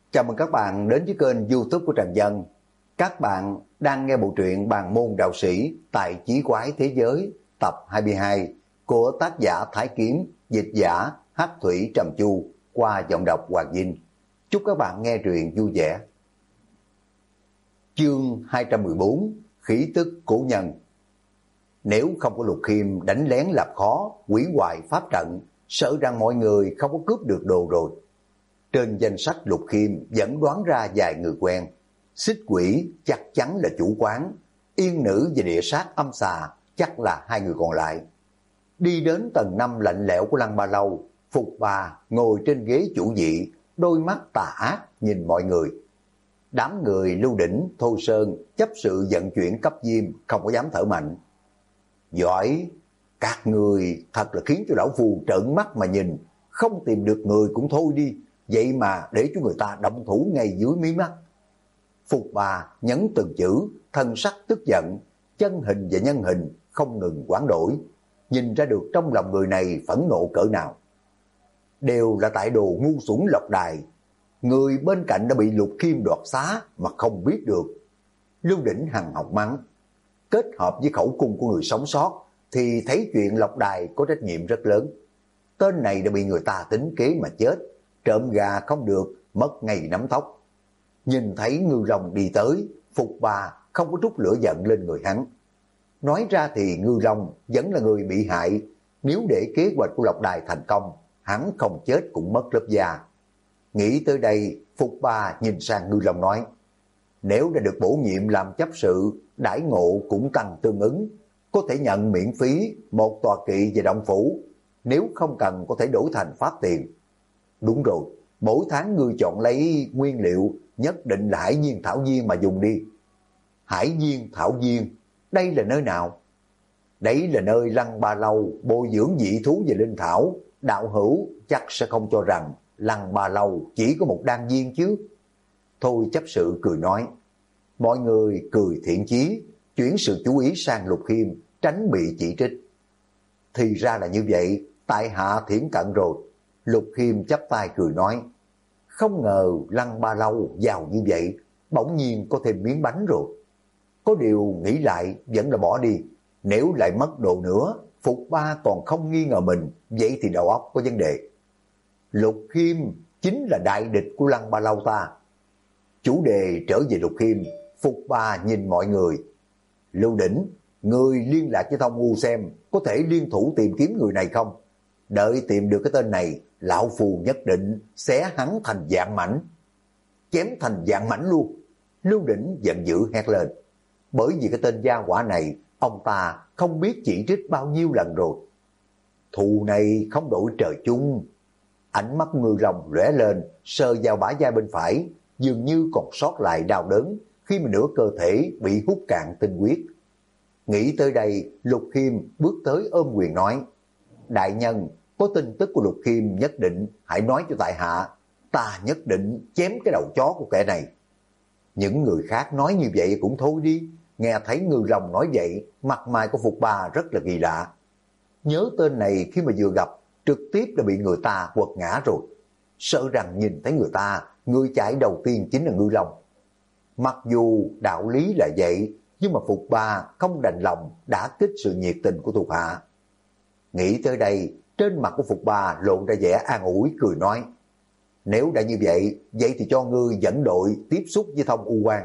Chào mừng các bạn đến với kênh YouTube của Trần Dân. Các bạn đang nghe bộ truyện Bàn môn đạo sĩ tại Chí quái thế giới tập 22 của tác giả Thái Kiếm, dịch giả Hắc Thủy Trầm Chu qua giọng đọc Hoàng Vinh. Chúc các bạn nghe truyện vui vẻ. Chương 214: Khí tức cổ nhân. Nếu không có Lục Khiêm đánh lén làm khó, hủy hoại pháp trận, sợ rằng mọi người không có cướp được đồ rồi. Trên danh sách Lục Khiêm vẫn đoán ra vài người quen. Xích Quỷ chắc chắn là chủ quán, Yên Nữ và Địa Sát Âm Xà chắc là hai người còn lại. Đi đến tầng 5 lạnh lẽo của Lăng Ba Lâu, Phục Bà ngồi trên ghế chủ vị, đôi mắt tà ác nhìn mọi người. Đám người Lưu Đỉnh, Thôi Sơn chấp sự vận chuyển cấp diêm không có dám thở mạnh. Giỏi, các người thật là khiến cho lão phu trợn mắt mà nhìn, không tìm được người cũng thôi đi, vậy mà để cho người ta động thủ ngay dưới mí mắt. Phục Bà nhấn từng chữ, thân sắc tức giận, chân hình và nhân hình không ngừng hoán đổi, nhìn ra được trong lòng người này phẫn nộ cỡ nào. Đều là tại đồ ngu xuẩn Lộc Đài, người bên cạnh đã bị Lục Khiêm đoạt xá mà không biết được. Lưu Đỉnh hằn học mắng, kết hợp với khẩu cung của người sống sót thì thấy chuyện Lộc Đài có trách nhiệm rất lớn. Tên này đã bị người ta tính kế mà chết, trộm gà không được, mất ngay nắm tóc. Nhìn thấy Ngư Long đi tới, Phục Bà không có trút lửa giận lên người hắn. Nói ra thì Ngư Long vẫn là người bị hại, nếu để kế hoạch của Lộc Đài thành công, hắn không chết cũng mất lớp da. Nghĩ tới đây, Phục Bà nhìn sang Ngư Long nói, nếu đã được bổ nhiệm làm chấp sự, đãi ngộ cũng tăng tương ứng, có thể nhận miễn phí một tòa kỵ về động phủ, nếu không cần có thể đổi thành phát tiền. Đúng rồi, mỗi tháng ngươi chọn lấy nguyên liệu nhất định là Hải Viên Thảo Viên mà dùng đi. Hải Viên Thảo Viên, đây là nơi nào? Đấy là nơi Lăng Ba Lâu bồi dưỡng dị thú về linh thảo. Đạo hữu chắc sẽ không cho rằng Lăng Ba Lâu chỉ có một đan viên chứ. Thôi chấp sự cười nói. Mọi người cười thiện chí, chuyển sự chú ý sang Lục Khiêm, tránh bị chỉ trích. Thì ra là như vậy, tại hạ thiển cận rồi. Lục Khiêm chắp tay cười nói, không ngờ Lăng Ba Lâu giàu như vậy, bỗng nhiên có thêm miếng bánh rồi. Có điều nghĩ lại vẫn là bỏ đi, nếu lại mất đồ nữa, Phục Ba còn không nghi ngờ mình, vậy thì đầu óc có vấn đề. Lục Khiêm chính là đại địch của Lăng Ba Lâu ta. Chủ đề trở về Lục Khiêm, Phục Ba nhìn mọi người. Lưu Đỉnh, người liên lạc với Thông U xem có thể liên thủ tìm kiếm người này không? Đợi tìm được cái tên này, lão phù nhất định xé hắn thành vạn mảnh. Chém thành vạn mảnh luôn. Lưu Đỉnh giận dữ hét lên. Bởi vì cái tên gia hỏa này, ông ta không biết chỉ trích bao nhiêu lần rồi. Thù này không đổi trời chung. Ánh mắt Ngư Long lóe lên, sờ vào bả vai bên phải, dường như còn sót lại đau đớn khi mà nửa cơ thể bị hút cạn tinh huyết. Nghĩ tới đây, Lục Khiêm bước tới ôm quyền nói, đại nhân, có tin tức của Lục Khiêm nhất định hãy nói cho tại hạ, ta nhất định chém cái đầu chó của kẻ này. Những người khác nói như vậy cũng thôi đi, nghe thấy Ngư Long nói vậy, mặt mày của Phục Bà rất là kỳ lạ. Nhớ tên này khi mà vừa gặp, trực tiếp đã bị người ta quật ngã rồi. Sợ rằng nhìn thấy người ta, người chạy đầu tiên chính là Ngư Long. Mặc dù đạo lý là vậy, nhưng mà Phục Bà không đành lòng đã kích sự nhiệt tình của thuộc hạ. Nghĩ tới đây, trên mặt của Phục Bà lộ ra vẻ an ủi cười nói, nếu đã như vậy, vậy thì cho ngươi dẫn đội tiếp xúc với Thông U Quan.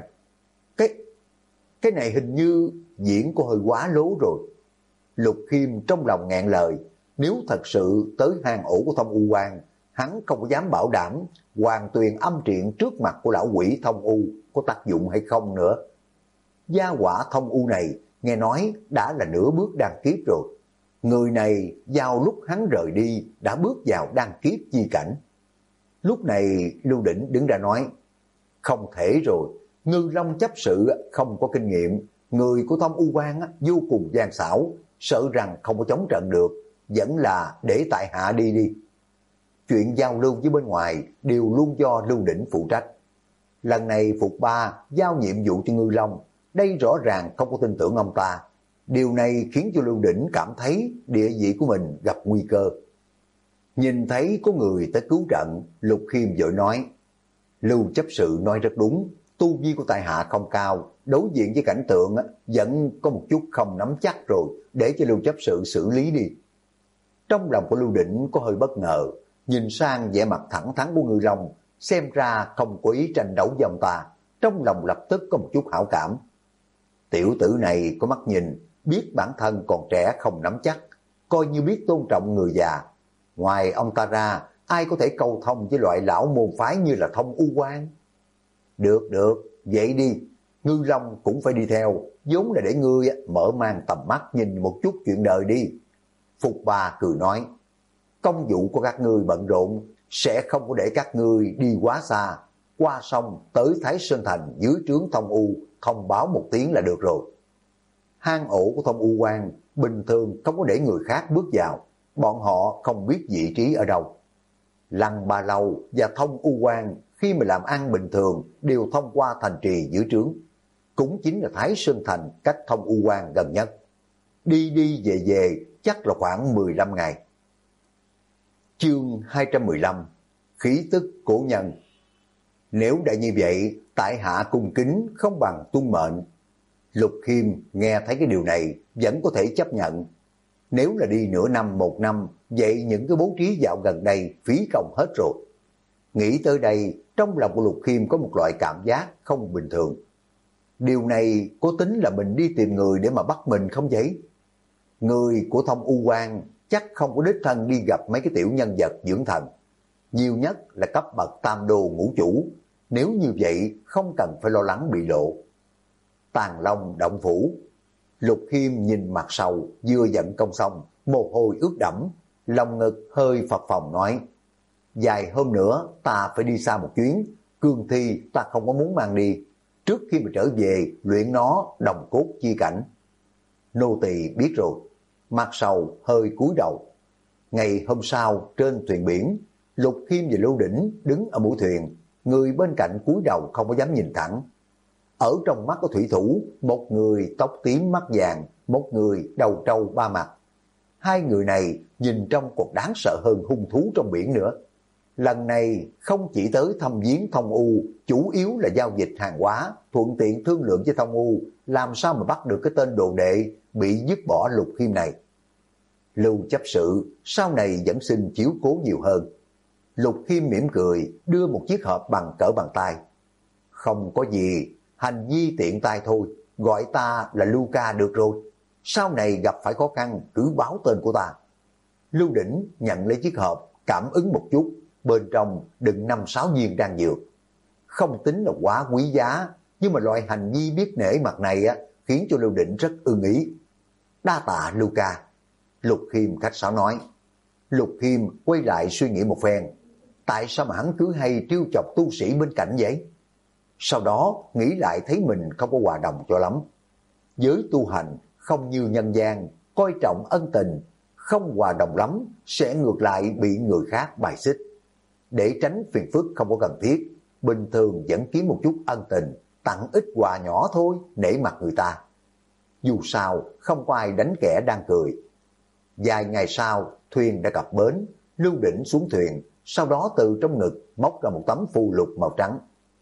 Cái này hình như diễn có hơi quá lố rồi. Lục Khiêm trong lòng ngẹn lời, nếu thật sự tới hang ổ của Thông U Quan, hắn không có dám bảo đảm Hoàng Tuyền âm triện trước mặt của lão quỷ Thông U có tác dụng hay không nữa. Gia hỏa Thông U này nghe nói đã là nửa bước đan kiếp rồi. Người này vào lúc hắn rời đi đã bước vào đan kiếp chi cảnh. Lúc này Lưu Đỉnh đứng ra nói, không thể rồi, Ngư Long chấp sự không có kinh nghiệm, người của Thông U Quan vô cùng gian xảo, sợ rằng không có chống trận được, vẫn là để tại hạ đi đi. Chuyện giao lưu với bên ngoài đều luôn do Lưu Đỉnh phụ trách. Lần này Phục Ba giao nhiệm vụ cho Ngư Long, đây rõ ràng không có tin tưởng ông ta. Điều này khiến cho Lưu Đỉnh cảm thấy địa vị của mình gặp nguy cơ. Nhìn thấy có người tới cứu trận, Lục Khiêm vội nói, Lưu chấp sự nói rất đúng, tu vi của tại hạ không cao, đối diện với cảnh tượng vẫn có một chút không nắm chắc rồi, để cho Lưu chấp sự xử lý đi. Trong lòng của Lưu Đỉnh có hơi bất ngờ, nhìn sang vẻ mặt thẳng thắn của Ngư Long, xem ra không có ý tranh đấu với ông ta, trong lòng lập tức có một chút hảo cảm. Tiểu tử này có mắt nhìn, biết bản thân còn trẻ không nắm chắc, coi như biết tôn trọng người già. Ngoài ông ta ra, ai có thể câu thông với loại lão môn phái như là Thông U Quan? Được, vậy đi, Ngư Long cũng phải đi theo, vốn là để ngươi mở mang tầm mắt nhìn một chút chuyện đời đi. Phục Ba cười nói, công vụ của các ngươi bận rộn, sẽ không có để các ngươi đi quá xa, qua sông tới Thái Sơn Thành dưới trướng Thông U, thông báo một tiếng là được rồi. Hang ổ của Thông U Quan bình thường không có để người khác bước vào, bọn họ không biết vị trí ở đâu. Lăng Ba Lâu và Thông U Quan khi mà làm ăn bình thường đều thông qua thành trì dưới trướng, cũng chính là Thái Sơn Thành cách Thông U Quan gần nhất. Đi đi về về chắc là khoảng 15 ngày. Chương 215 Khí tức cổ nhân. Nếu đã như vậy, tại hạ cung kính không bằng tuân mệnh. Lục Khiêm nghe thấy cái điều này vẫn có thể chấp nhận. Nếu là đi nửa năm, một năm, vậy những cái bố trí dạo gần đây phí công hết rồi. Nghĩ tới đây, trong lòng của Lục Khiêm có một loại cảm giác không bình thường. Điều này có tính là mình đi tìm người để mà bắt mình không vậy? Người của Thông U Quan chắc không có đích thân đi gặp mấy cái tiểu nhân vật dưỡng thần. Nhiều nhất là cấp bậc tam đô ngũ chủ. Nếu như vậy không cần phải lo lắng bị lộ. Tàng Long động phủ. Lục Khiêm nhìn mặt sầu, vừa giận công xong, mồ hôi ướt đẫm, lòng ngực hơi phập phồng nói, vài hôm nữa ta phải đi xa một chuyến, cương thi ta không có muốn mang đi, trước khi mà trở về luyện nó đồng cốt chi cảnh. Nô tỳ biết rồi. Mặt sầu hơi cúi đầu. Ngày hôm sau trên thuyền biển, Lục Khiêm và Lưu Đỉnh đứng ở mũi thuyền, người bên cạnh cúi đầu không có dám nhìn thẳng. Ở trong mắt của thủy thủ, một người tóc tím mắt vàng, một người đầu trâu ba mặt. Hai người này nhìn trông còn đáng sợ hơn hung thú trong biển nữa. Lần này không chỉ tới thăm viếng Thông U, chủ yếu là giao dịch hàng hóa, thuận tiện thương lượng với Thông U, làm sao mà bắt được cái tên đồ đệ bị dứt bỏ Lục Khiêm này. Lưu chấp sự sau này vẫn xin chiếu cố nhiều hơn. Lục Khiêm mỉm cười, đưa một chiếc hộp bằng cỡ bàn tay. Không có gì, hành vi tiện tay thôi, gọi ta là Luca được rồi. Sau này gặp phải khó khăn, cứ báo tên của ta. Lưu Đỉnh nhận lấy chiếc hộp, cảm ứng một chút, bên trong đựng 5-6 viên đan dược. Không tính là quá quý giá, nhưng mà loại hành vi biết nể mặt này khiến cho Lưu Đỉnh rất ưng ý. Đa tạ Luca. Lục Khiêm khách sáo nói. Lục Khiêm quay lại suy nghĩ một phen. Tại sao mà hắn cứ hay trêu chọc tu sĩ bên cạnh vậy? Sau đó nghĩ lại thấy mình không có hòa đồng cho lắm. Giới tu hành không như nhân gian, coi trọng ân tình, không hòa đồng lắm sẽ ngược lại bị người khác bài xích. Để tránh phiền phức không có cần thiết, bình thường vẫn kiếm một chút ân tình, tặng ít quà nhỏ thôi, nể mặt người ta. Dù sao không có ai đánh kẻ đang cười. Vài ngày sau, thuyền đã cập bến, Lưu Đỉnh xuống thuyền, sau đó từ trong ngực móc ra một tấm phù lục màu trắng.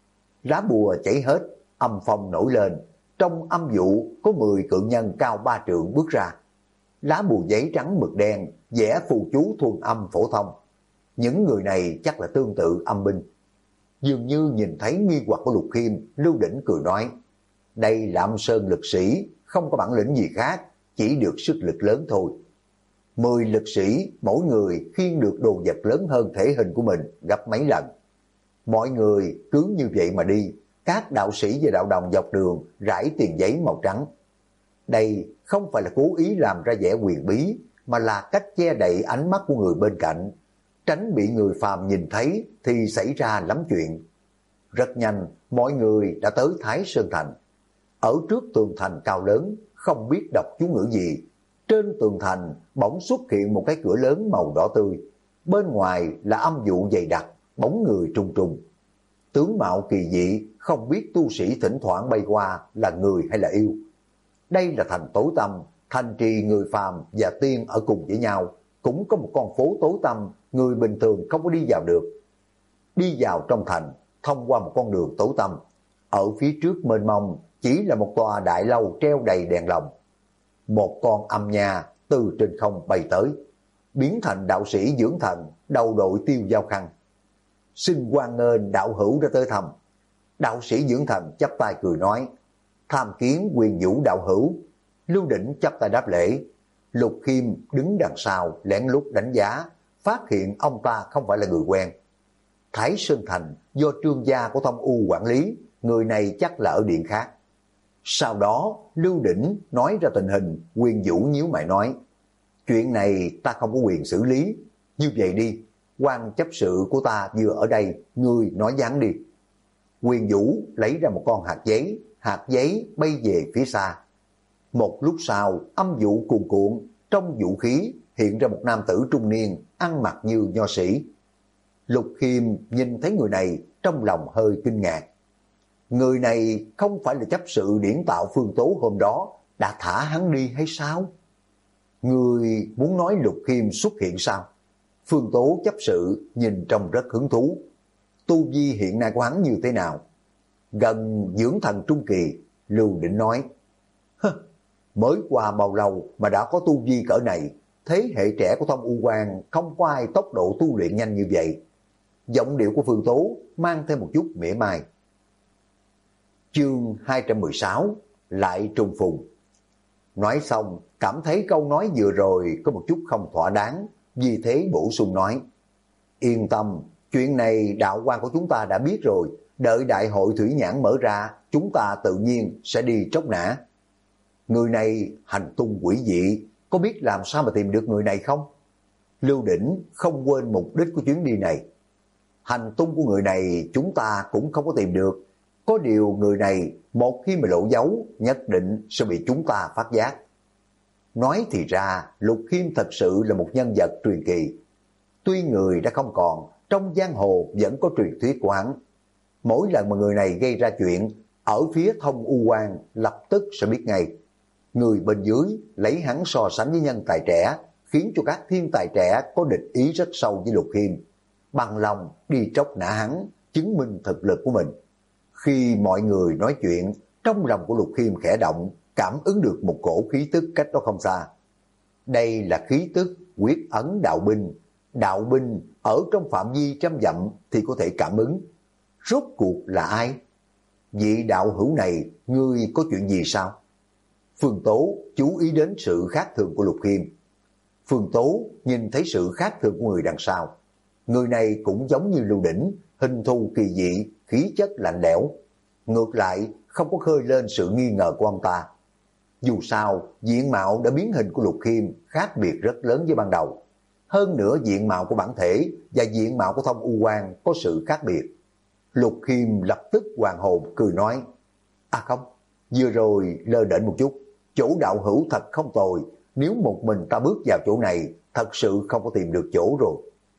Lá bùa chảy hết, âm phong nổi lên, trong âm vụ có 10 cự nhân cao 3 trượng bước ra. Lá bùa giấy trắng mực đen, vẽ phù chú thuần âm phổ thông. Những người này chắc là tương tự âm binh. Dường như nhìn thấy nghi hoặc của Lục Khiêm, Lưu Đỉnh cười nói, đây là Âm Sơn lực sĩ, không có bản lĩnh gì khác, chỉ được sức lực lớn thôi. 10 lực sĩ, mỗi người khiêng được đồ vật lớn hơn thể hình của mình gấp mấy lần. Mọi người cứ như vậy mà đi, các đạo sĩ và đạo đồng dọc đường rải tiền giấy màu trắng. Đây không phải là cố ý làm ra vẻ quyền bí, mà là cách che đậy ánh mắt của người bên cạnh, tránh bị người phàm nhìn thấy thì xảy ra lắm chuyện. Rất nhanh, mọi người đã tới Thái Sơn Thành. Ở trước tường thành cao lớn, không biết đọc chú ngữ gì. Trên tường thành bỗng xuất hiện một cái cửa lớn màu đỏ tươi. Bên ngoài là âm vụ dày đặc, bóng người trùng trùng. Tướng mạo kỳ dị, không biết tu sĩ thỉnh thoảng bay qua là người hay là yêu. Đây là thành tối tăm, thành trì người phàm và tiên ở cùng với nhau. Cũng có một con phố tối tăm, người bình thường không có đi vào được. Đi vào trong thành, thông qua một con đường tối tăm. Ở phía trước mênh mông chỉ là một tòa đại lâu treo đầy đèn lồng. Một con âm nha từ trên không bay tới, biến thành đạo sĩ dưỡng thần, đầu đội tiêu dao khăn. Xin hoan nghênh đạo hữu đã tới thăm. Đạo sĩ dưỡng thần chắp tay cười nói, tham kiến Quyền Vũ đạo hữu. Lưu Đỉnh chắp tay đáp lễ. Lục Khiêm đứng đằng sau lén lút đánh giá, phát hiện ông ta không phải là người quen. Thái Sơn Thành do trương gia của Thông U quản lý, người này chắc là ở điện khác. Sau đó Lưu Đỉnh nói ra tình hình. Quyền Vũ nhíu mày nói, chuyện này ta không có quyền xử lý. Như vậy đi, quan chấp sự của ta vừa ở đây, ngươi nói dáng đi. Quyền Vũ lấy ra một con hạt giấy bay về phía xa. Một lúc sau, âm vụ cuồn cuộn, trong vũ khí hiện ra một nam tử trung niên, ăn mặc như nho sĩ. Lục Khiêm nhìn thấy người này, trong lòng hơi kinh ngạc. Người này không phải là chấp sự điển tạo Phương Tố hôm đó đã thả hắn đi hay sao? Người muốn nói Lục Khiêm xuất hiện sao? Phương Tố chấp sự nhìn trông rất hứng thú. Tu vi hiện nay của hắn như thế nào? Gần dưỡng thần trung kỳ. Lưu Định nói, mới qua bao lâu mà đã có tu vi cỡ này, thế hệ trẻ của Thông U Quan không có ai tốc độ tu luyện nhanh như vậy. Giọng điệu của Phương Tố mang thêm một chút mỉa mai. Chương 216 lại trùng phùng. Nói xong, cảm thấy câu nói vừa rồi có một chút không thỏa đáng, vì thế bổ sung nói, yên tâm, chuyện này đạo quan của chúng ta đã biết rồi, đợi đại hội thủy nhãn mở ra, chúng ta tự nhiên sẽ đi tróc nã. Người này hành tung quỷ dị, có biết làm sao mà tìm được người này không? Lưu Đỉnh không quên mục đích của chuyến đi này. Hành tung của người này chúng ta cũng không có tìm được. Có điều người này một khi mà lộ dấu, nhất định sẽ bị chúng ta phát giác. Nói thì ra, Lục Khiêm thật sự là một nhân vật truyền kỳ. Tuy người đã không còn, trong giang hồ vẫn có truyền thuyết của hắn. Mỗi lần mà người này gây ra chuyện, ở phía Thông U Quan lập tức sẽ biết ngay. Người bên dưới lấy hắn so sánh với nhân tài trẻ, khiến cho các thiên tài trẻ có địch ý rất sâu với Lục Khiêm. Bằng lòng đi tróc nã hắn, chứng minh thực lực của mình. Khi mọi người nói chuyện, trong lòng của Lục Khiêm khẽ động, cảm ứng được một cổ khí tức cách đó không xa. Đây là khí tức quyết ấn đạo binh. Đạo binh ở trong phạm vi trăm dặm thì có thể cảm ứng. Rốt cuộc là ai? Vị đạo hữu này, ngươi có chuyện gì sao? Phương Tố chú ý đến sự khác thường của Lục Khiêm. Phương Tố nhìn thấy sự khác thường của người đằng sau. Người này cũng giống như Lưu Đỉnh, hình thù kỳ dị, khí chất lạnh lẽo. Ngược lại, không có khơi lên sự nghi ngờ của ông ta. Dù sao, diện mạo đã biến hình của Lục Khiêm khác biệt rất lớn với ban đầu. Hơn nữa diện mạo của bản thể và diện mạo của Thông U Quan có sự khác biệt. Lục Khiêm lập tức hoàn hồn cười nói, không, vừa rồi lơ đễnh một chút, chỗ đạo hữu thật không tồi, nếu một mình ta bước vào chỗ này, thật sự không có tìm được chỗ rồi.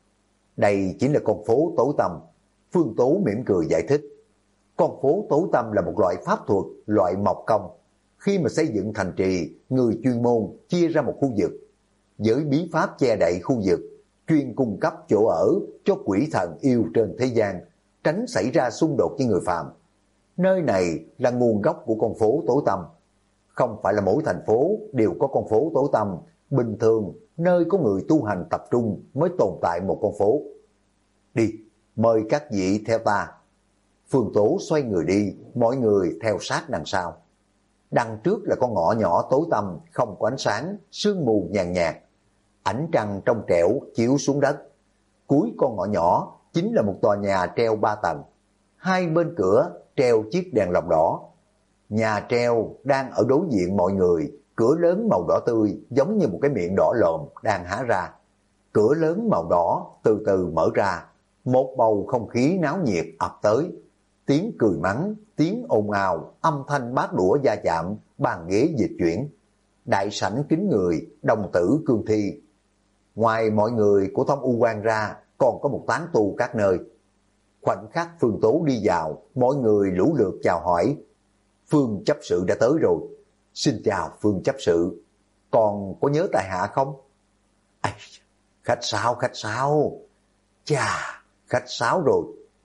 Đây chính là con phố tối tăm. Phương Tố mỉm cười giải thích. Con phố tối tăm là một loại pháp thuật, loại mộc công. Khi mà xây dựng thành trì, người chuyên môn chia ra một khu vực. Với bí pháp che đậy khu vực, chuyên cung cấp chỗ ở cho quỷ thần yêu trên thế gian, tránh xảy ra xung đột với người phàm. Nơi này là nguồn gốc của con phố tối tăm. Không phải là mỗi thành phố đều có con phố tối tăm. Bình thường, nơi có người tu hành tập trung mới tồn tại một con phố. Đi, mời các vị theo ta. Phương Tố xoay người đi, mọi người theo sát đằng sau. Đằng trước là con ngõ nhỏ tối tăm, không có ánh sáng, sương mù nhàn nhạt. Ánh trăng trong trẻo chiếu xuống đất. Cuối con ngõ nhỏ chính là một tòa nhà treo 3 tầng. Hai bên cửa treo chiếc đèn lồng đỏ. Nhà treo đang ở đối diện mọi người, cửa lớn màu đỏ tươi giống như một cái miệng đỏ lòm đang há ra. Cửa lớn màu đỏ từ từ mở ra, một bầu không khí náo nhiệt ập tới. Tiếng cười mắng, tiếng ồn ào, âm thanh bát đũa va chạm, bàn ghế dịch chuyển. Đại sảnh kín người, đồng tử cương thi. Ngoài mọi người của Thông U Quan ra, còn có một tán tu các nơi. Khoảnh khắc Phương Tố đi vào, mọi người lũ lượt chào hỏi. Phương chấp sự đã tới rồi. Xin chào Phương chấp sự. Còn có nhớ tại hạ không? Khách sáo. Chà, khách sáo rồi.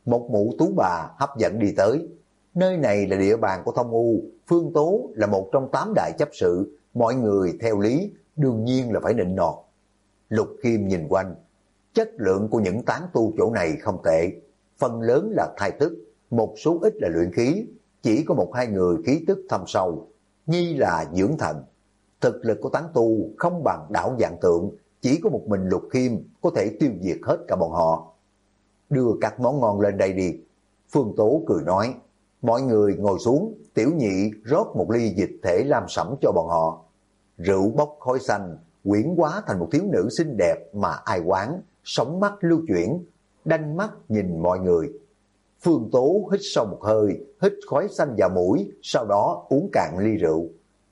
Một mụ tú bà hấp dẫn đi tới. Nơi này là địa bàn của Thông U, Phương Tố là một trong 8 đại chấp sự, mọi người theo lý đương nhiên là phải nịnh nọt. Lục Khiêm nhìn quanh, chất lượng của những tán tu chỗ này không tệ, phần lớn là thai tức, một số ít là luyện khí, chỉ có một hai người khí tức thâm sâu, nghi là dưỡng thần. Thực lực của tán tu không bằng Đảo Vạn Tượng, chỉ có một mình Lục Khiêm có thể tiêu diệt hết cả bọn họ. Đưa các món ngon lên đây đi. Phương Tố cười nói, mọi người ngồi xuống, tiểu nhị rót một ly dịch thể lam sẫm cho bọn họ. Rượu bốc khói xanh, quyển hóa thành một thiếu nữ xinh đẹp mà ai quán, sóng mắt lưu chuyển, đanh mắt nhìn mọi người. Phương Tố hít sâu một hơi, hít khói xanh vào mũi, sau đó uống cạn ly rượu.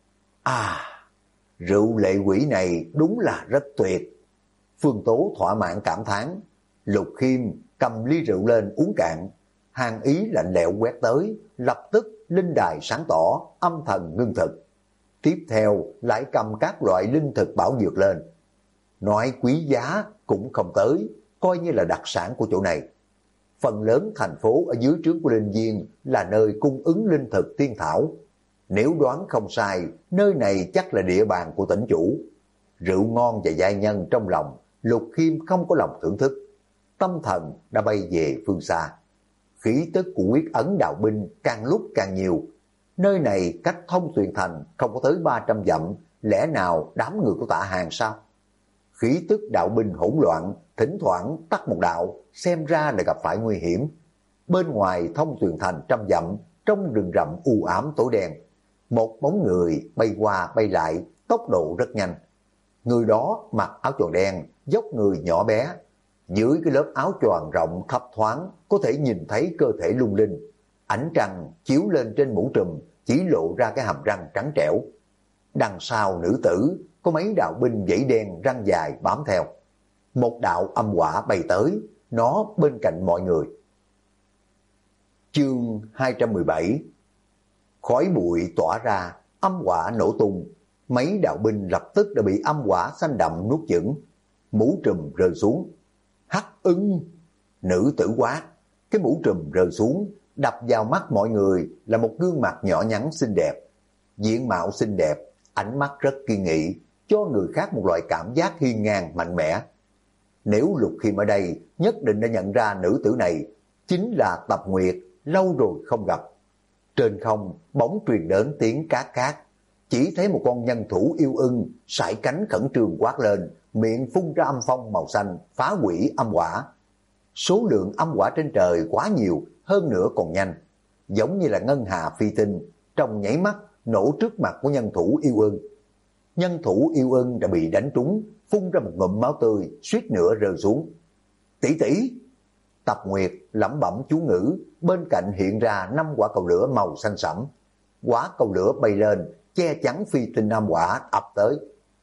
À, rượu lệ quỷ này đúng là rất tuyệt. Phương Tố thỏa mãn cảm thán. Lục Khiêm cầm ly rượu lên uống cạn, hàn ý lạnh lẽo quét tới, lập tức linh đài sáng tỏ, âm thần ngưng thực. Tiếp theo lại cầm các loại linh thực bảo dược lên. Nói quý giá cũng không tới, coi như là đặc sản của chỗ này. Phần lớn thành phố ở dưới trướng của Linh Viên là nơi cung ứng linh thực tiên thảo. Nếu đoán không sai, nơi này chắc là địa bàn của tỉnh chủ. Rượu ngon và giai nhân trong lòng, Lục Khiêm không có lòng thưởng thức. Tâm thần đã bay về phương xa. Khí tức của Quyết Ấn đạo binh càng lúc càng nhiều. Nơi này cách Thông Tuyền Thành không có tới 300 dặm, lẽ nào đám người của Tạ Hàng sao? Khí tức đạo binh hỗn loạn, thỉnh thoảng tắt một đạo, xem ra là gặp phải nguy hiểm. Bên ngoài Thông Tuyền Thành trăm dặm, trong rừng rậm u ám tối đen, một bóng người bay qua bay lại, tốc độ rất nhanh. Người đó mặc áo choàng đen, dốc người nhỏ bé. Dưới cái lớp áo choàng rộng thấp thoáng, có thể nhìn thấy cơ thể lung linh. Ánh trăng chiếu lên trên mũ trùm, chỉ lộ ra cái hàm răng trắng trẻo. Đằng sau nữ tử, có mấy đạo binh vảy đen răng dài bám theo. Một đạo âm hỏa bay tới, nó bên cạnh mọi người. Chương 217. Khói bụi tỏa ra, âm hỏa nổ tung. Mấy đạo binh lập tức đã bị âm hỏa xanh đậm nuốt chửng. Mũ trùm rơi xuống. Hắc Ưng! Nữ tử quát. Cái mũ trùm rơi xuống, đập vào mắt mọi người là một gương mặt nhỏ nhắn xinh đẹp. Diện mạo xinh đẹp, ánh mắt rất kiên nghị, cho người khác một loại cảm giác hiên ngang mạnh mẽ. Nếu Lục Khiêm ở đây, nhất định đã nhận ra nữ tử này chính là Tập Nguyệt, lâu rồi không gặp. Trên không bỗng truyền đến tiếng cá cát, chỉ thấy một con nhân thủ yêu ưng sải cánh khẩn trương quát lên, miệng phun ra âm phong màu xanh, phá hủy âm hỏa. Số lượng âm hỏa trên trời quá nhiều, hơn nữa còn nhanh, giống như là ngân hà phi tinh, trong nháy mắt nổ trước mặt của nhân thủ yêu ưng. Nhân thủ yêu ưng đã bị đánh trúng, phun ra một ngụm máu tươi, suýt nữa rơi xuống. Tỷ tỷ! Tập Nguyệt lẩm bẩm chú ngữ, bên cạnh hiện ra 5 quả cầu lửa màu xanh sẫm. Quả cầu lửa bay lên, che chắn phi tinh âm hỏa ập tới.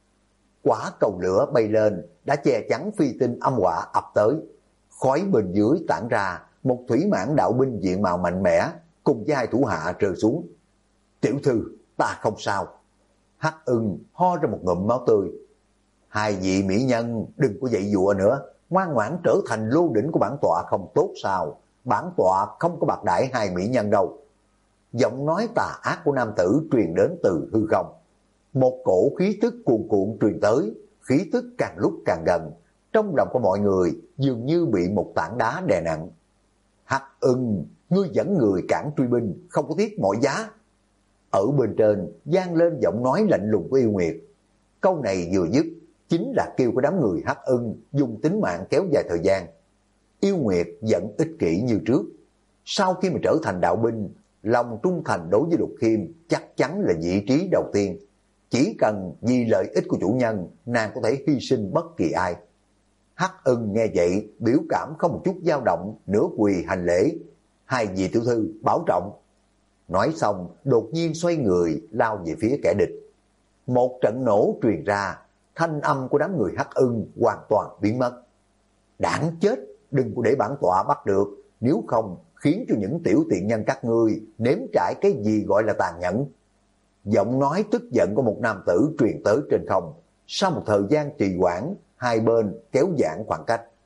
Quả cầu lửa bay lên, đã che chắn phi tinh âm hỏa ập tới. Khói bên dưới tản ra, một thủy mãn đạo binh diện mạo mạnh mẽ, cùng với hai thủ hạ rơi xuống. Tiểu thư, ta không sao. Hắc Ưng ho ra một ngụm máu tươi. Hai vị mỹ nhân đừng có dậy dụa nữa, ngoan ngoãn trở thành lô đỉnh của bản tọa không tốt sao? Bản tọa không có bạc đãi hai mỹ nhân đâu. Giọng nói tà ác của nam tử truyền đến từ hư không. Một cổ khí tức cuồn cuộn truyền tới, khí tức càng lúc càng gần. Trong lòng của mọi người dường như bị một tảng đá đè nặng. Hắc Ưng, ngươi dẫn người cản truy binh, không có tiếc mọi giá. Ở bên trên vang lên giọng nói lạnh lùng của Yêu Nguyệt. Câu này vừa dứt, chính là kêu của đám người Hắc Ưng dùng tính mạng kéo dài thời gian. Yêu Nguyệt vẫn ích kỷ như trước. Sau khi mà trở thành đạo binh, lòng trung thành đối với Lục Khiêm chắc chắn là vị trí đầu tiên. Chỉ cần vì lợi ích của chủ nhân, nàng có thể hy sinh bất kỳ ai. Hắc Ưng nghe vậy, biểu cảm không một chút dao động, nửa quỳ hành lễ. Hai vị tiểu thư bảo trọng. Nói xong, đột nhiên xoay người, lao về phía kẻ địch. Một trận nổ truyền ra, thanh âm của đám người Hắc Ưng hoàn toàn biến mất. Đáng chết, đừng có để bản tọa bắt được, nếu không khiến cho những tiểu tiện nhân các ngươi nếm trải cái gì gọi là tàn nhẫn. Giọng nói tức giận của một nam tử truyền tới trên không. Sau một thời gian trì hoãn, hai bên kéo giãn khoảng cách.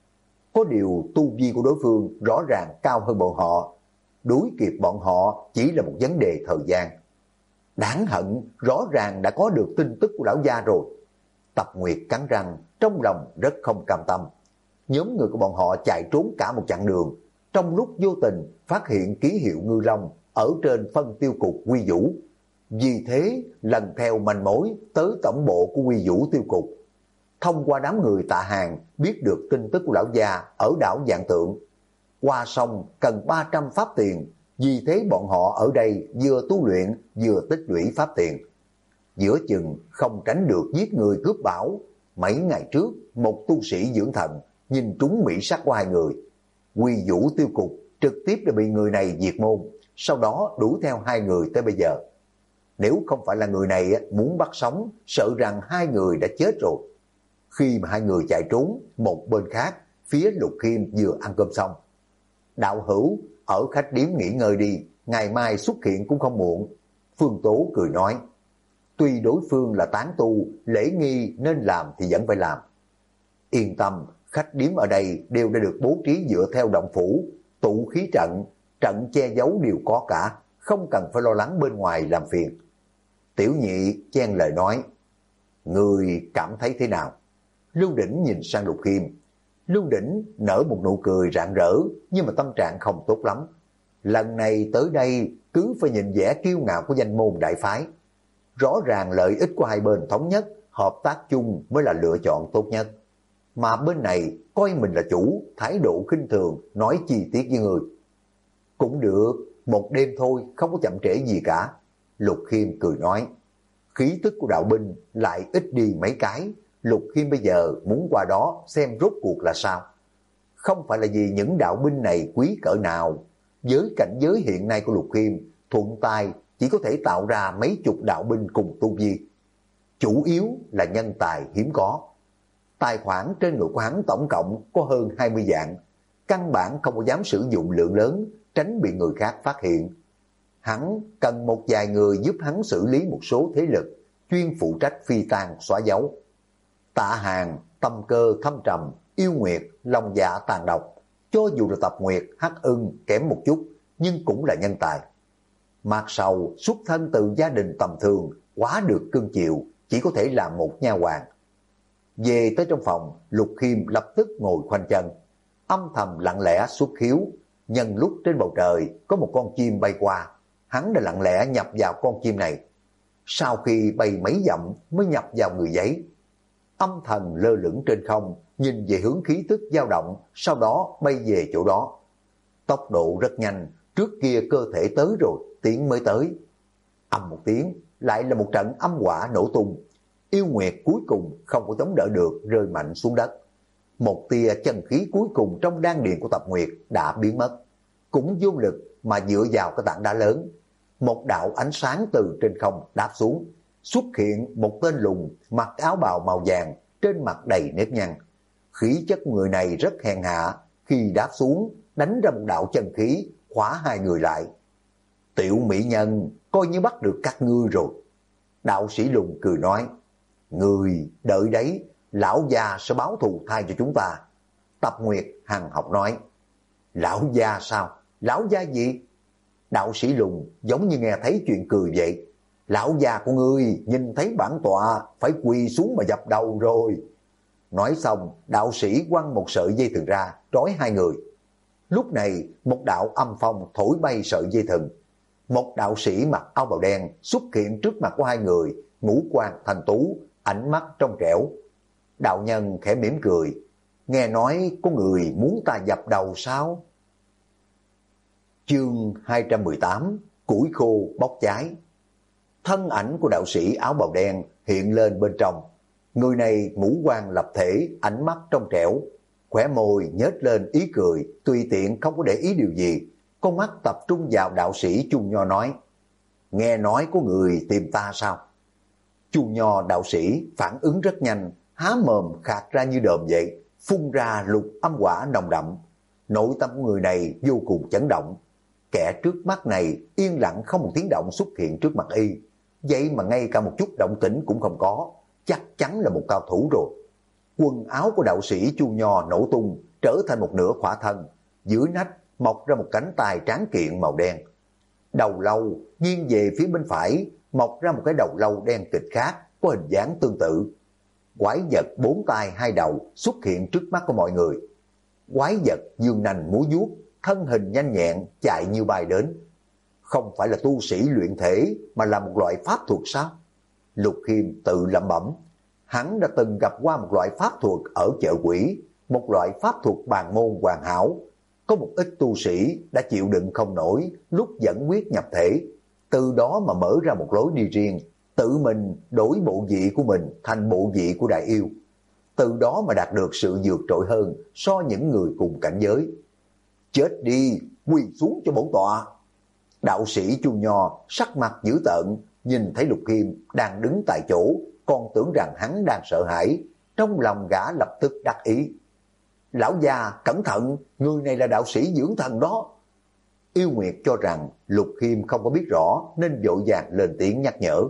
Có điều tu vi của đối phương rõ ràng cao hơn bọn họ, đuổi kịp bọn họ chỉ là một vấn đề thời gian. Đáng hận, rõ ràng đã có được tin tức của lão gia rồi. Tập Nguyệt cắn răng, trong lòng rất không cam tâm. Nhóm người của bọn họ chạy trốn cả một chặng đường, trong lúc vô tình phát hiện ký hiệu ngư long ở trên phân tiêu cục Quy Vũ. Vì thế, lần theo manh mối tới tổng bộ của Quy Vũ tiêu cục. Thông qua đám người Tạ Hàng biết được tin tức của lão gia ở đảo Vạn Tượng. Qua sông cần 300 pháp tiền, vì thế bọn họ ở đây vừa tu luyện vừa tích lũy pháp tiền. Giữa chừng không tránh được giết người cướp bảo. Mấy ngày trước, một tu sĩ dưỡng thần nhìn trúng mỹ sắc của hai người. Quy Vũ tiêu cục trực tiếp đã bị người này diệt môn, sau đó đuổi theo hai người tới bây giờ. Nếu không phải là người này muốn bắt sống, sợ rằng hai người đã chết rồi. Khi mà hai người chạy trốn, một bên khác, phía Lục Khiêm vừa ăn cơm xong. Đạo hữu, ở khách điếm nghỉ ngơi đi, ngày mai xuất hiện cũng không muộn. Phương Tố cười nói, tuy đối phương là tán tu, lễ nghi nên làm thì vẫn phải làm. Yên tâm, khách điếm ở đây đều đã được bố trí dựa theo động phủ, tụ khí trận, trận che giấu đều có cả, không cần phải lo lắng bên ngoài làm phiền. Tiểu Nhị chen lời nói, người cảm thấy thế nào? Lưu Đỉnh nhìn sang Lục Khiêm. Lưu Đỉnh nở một nụ cười rạng rỡ, nhưng mà tâm trạng không tốt lắm. Lần này tới đây cứ phải nhìn vẻ kiêu ngạo của danh môn đại phái. Rõ ràng lợi ích của hai bên thống nhất, hợp tác chung mới là lựa chọn tốt nhất. Mà bên này coi mình là chủ, thái độ khinh thường, nói chi tiết với người. Cũng được, một đêm thôi, không có chậm trễ gì cả. Lục Khiêm cười nói, khí tức của đạo binh lại ít đi mấy cái. Lục Khiêm bây giờ muốn qua đó xem rốt cuộc là sao. Không phải là vì những đạo binh này quý cỡ nào. Với cảnh giới hiện nay của Lục Khiêm, thuận tay chỉ có thể tạo ra mấy chục đạo binh cùng tu vi. Chủ yếu là nhân tài hiếm có. Tài khoản trên người của hắn tổng cộng có hơn 20 vạn. Căn bản không có dám sử dụng lượng lớn, tránh bị người khác phát hiện. Hắn cần một vài người giúp hắn xử lý một số thế lực, chuyên phụ trách phi tang xóa dấu. Tạ Hàng, tâm cơ thâm trầm, yêu nguyệt, lòng dạ tàn độc. Cho dù là Tập Nguyệt, Hắc Ưng kém một chút, nhưng cũng là nhân tài. Mạc Sầu xuất thân từ gia đình tầm thường, quá được cưng chiều, chỉ có thể làm một nha hoàn. Về tới trong phòng, Lục Khiêm lập tức ngồi khoanh chân, âm thầm lặng lẽ xuất khiếu. Nhân lúc trên bầu trời có một con chim bay qua, hắn đã lặng lẽ nhập vào con chim này. Sau khi bay mấy dặm mới nhập vào người giấy. Âm thần lơ lửng trên không, nhìn về hướng khí tức dao động, sau đó bay về chỗ đó. Tốc độ rất nhanh, trước kia cơ thể tới rồi, tiếng mới tới. Ầm một tiếng, lại là một trận âm hỏa nổ tung. Yêu Nguyệt cuối cùng không có chống đỡ được, rơi mạnh xuống đất. Một tia chân khí cuối cùng trong đan điền của Tập Nguyệt đã biến mất. Cũng vô lực mà dựa vào cái tảng đá lớn. Một đạo ánh sáng từ trên không đáp xuống. Xuất hiện một tên lùn mặc áo bào màu vàng, trên mặt đầy nếp nhăn. Khí chất người này rất hèn hạ, khi đáp xuống đánh ra một đạo chân khí khóa hai người lại. Tiểu mỹ nhân, coi như bắt được các ngươi rồi. Đạo sĩ lùn cười nói, người đợi đấy, lão già sẽ báo thù thay cho chúng ta. Tập Nguyệt hằng học nói, lão già sao? Lão già gì? Đạo sĩ lùn giống như nghe thấy chuyện cười vậy. Lão già của ngươi nhìn thấy bản tọa phải quỳ xuống mà dập đầu rồi. Nói xong, đạo sĩ quăng một sợi dây thừng ra, trói hai người. Lúc này, một đạo âm phong thổi bay sợi dây thừng. Một đạo sĩ mặc áo bào đen xuất hiện trước mặt của hai người, ngũ quan thanh tú, ánh mắt trong trẻo. Đạo nhân khẽ mỉm cười, nghe nói có người muốn ta dập đầu sao? Chương 218, củi khô bốc cháy. Thân ảnh của đạo sĩ áo bào đen hiện lên bên trong. Người này ngũ quan lập thể, ánh mắt trong trẻo, khóe môi nhếch lên ý cười, tùy tiện không có để ý điều gì. Con mắt tập trung vào đạo sĩ Chu Nho nói, nghe nói có người tìm ta sao? Chu Nho đạo sĩ phản ứng rất nhanh, há mồm khạc ra như đờm vậy, phun ra lục âm hỏa nồng đậm. Nội tâm của người này vô cùng chấn động. Kẻ trước mắt này yên lặng không một tiếng động xuất hiện trước mặt y, vậy mà ngay cả một chút động tĩnh cũng không có, chắc chắn là một cao thủ rồi. Quần áo của đạo sĩ Chu Nho nổ tung, trở thành một nửa khỏa thân, dưới nách mọc ra một cánh tay tráng kiện màu đen. Đầu lâu nghiêng về phía bên phải, mọc ra một cái đầu lâu đen kịt khác có hình dáng tương tự. Quái vật 4 tay 2 đầu xuất hiện trước mắt của mọi người. Quái vật dương nành múa vuốt, thân hình nhanh nhẹn chạy như bay đến. Không phải là tu sĩ luyện thể mà là một loại pháp thuật sao? Lục Khiêm tự lẩm bẩm. Hắn đã từng gặp qua một loại pháp thuật ở chợ quỷ, một loại pháp thuật bàn môn hoàn hảo. Có một ít tu sĩ đã chịu đựng không nổi lúc dẫn quyết nhập thể, từ đó mà mở ra một lối đi riêng, tự mình đổi bộ vị của mình thành bộ vị của đại yêu, từ đó mà đạt được sự vượt trội hơn so những người cùng cảnh giới. Chết đi, quỳ xuống cho bổn tọa. Đạo sĩ Chu Nho sắc mặt dữ tợn, nhìn thấy Lục Khiêm đang đứng tại chỗ, còn tưởng rằng hắn đang sợ hãi, trong lòng gã lập tức đắc ý. Lão già, cẩn thận, người này là đạo sĩ dưỡng thần đó. Yêu Nguyệt cho rằng Lục Khiêm không có biết rõ nên vội vàng lên tiếng nhắc nhở.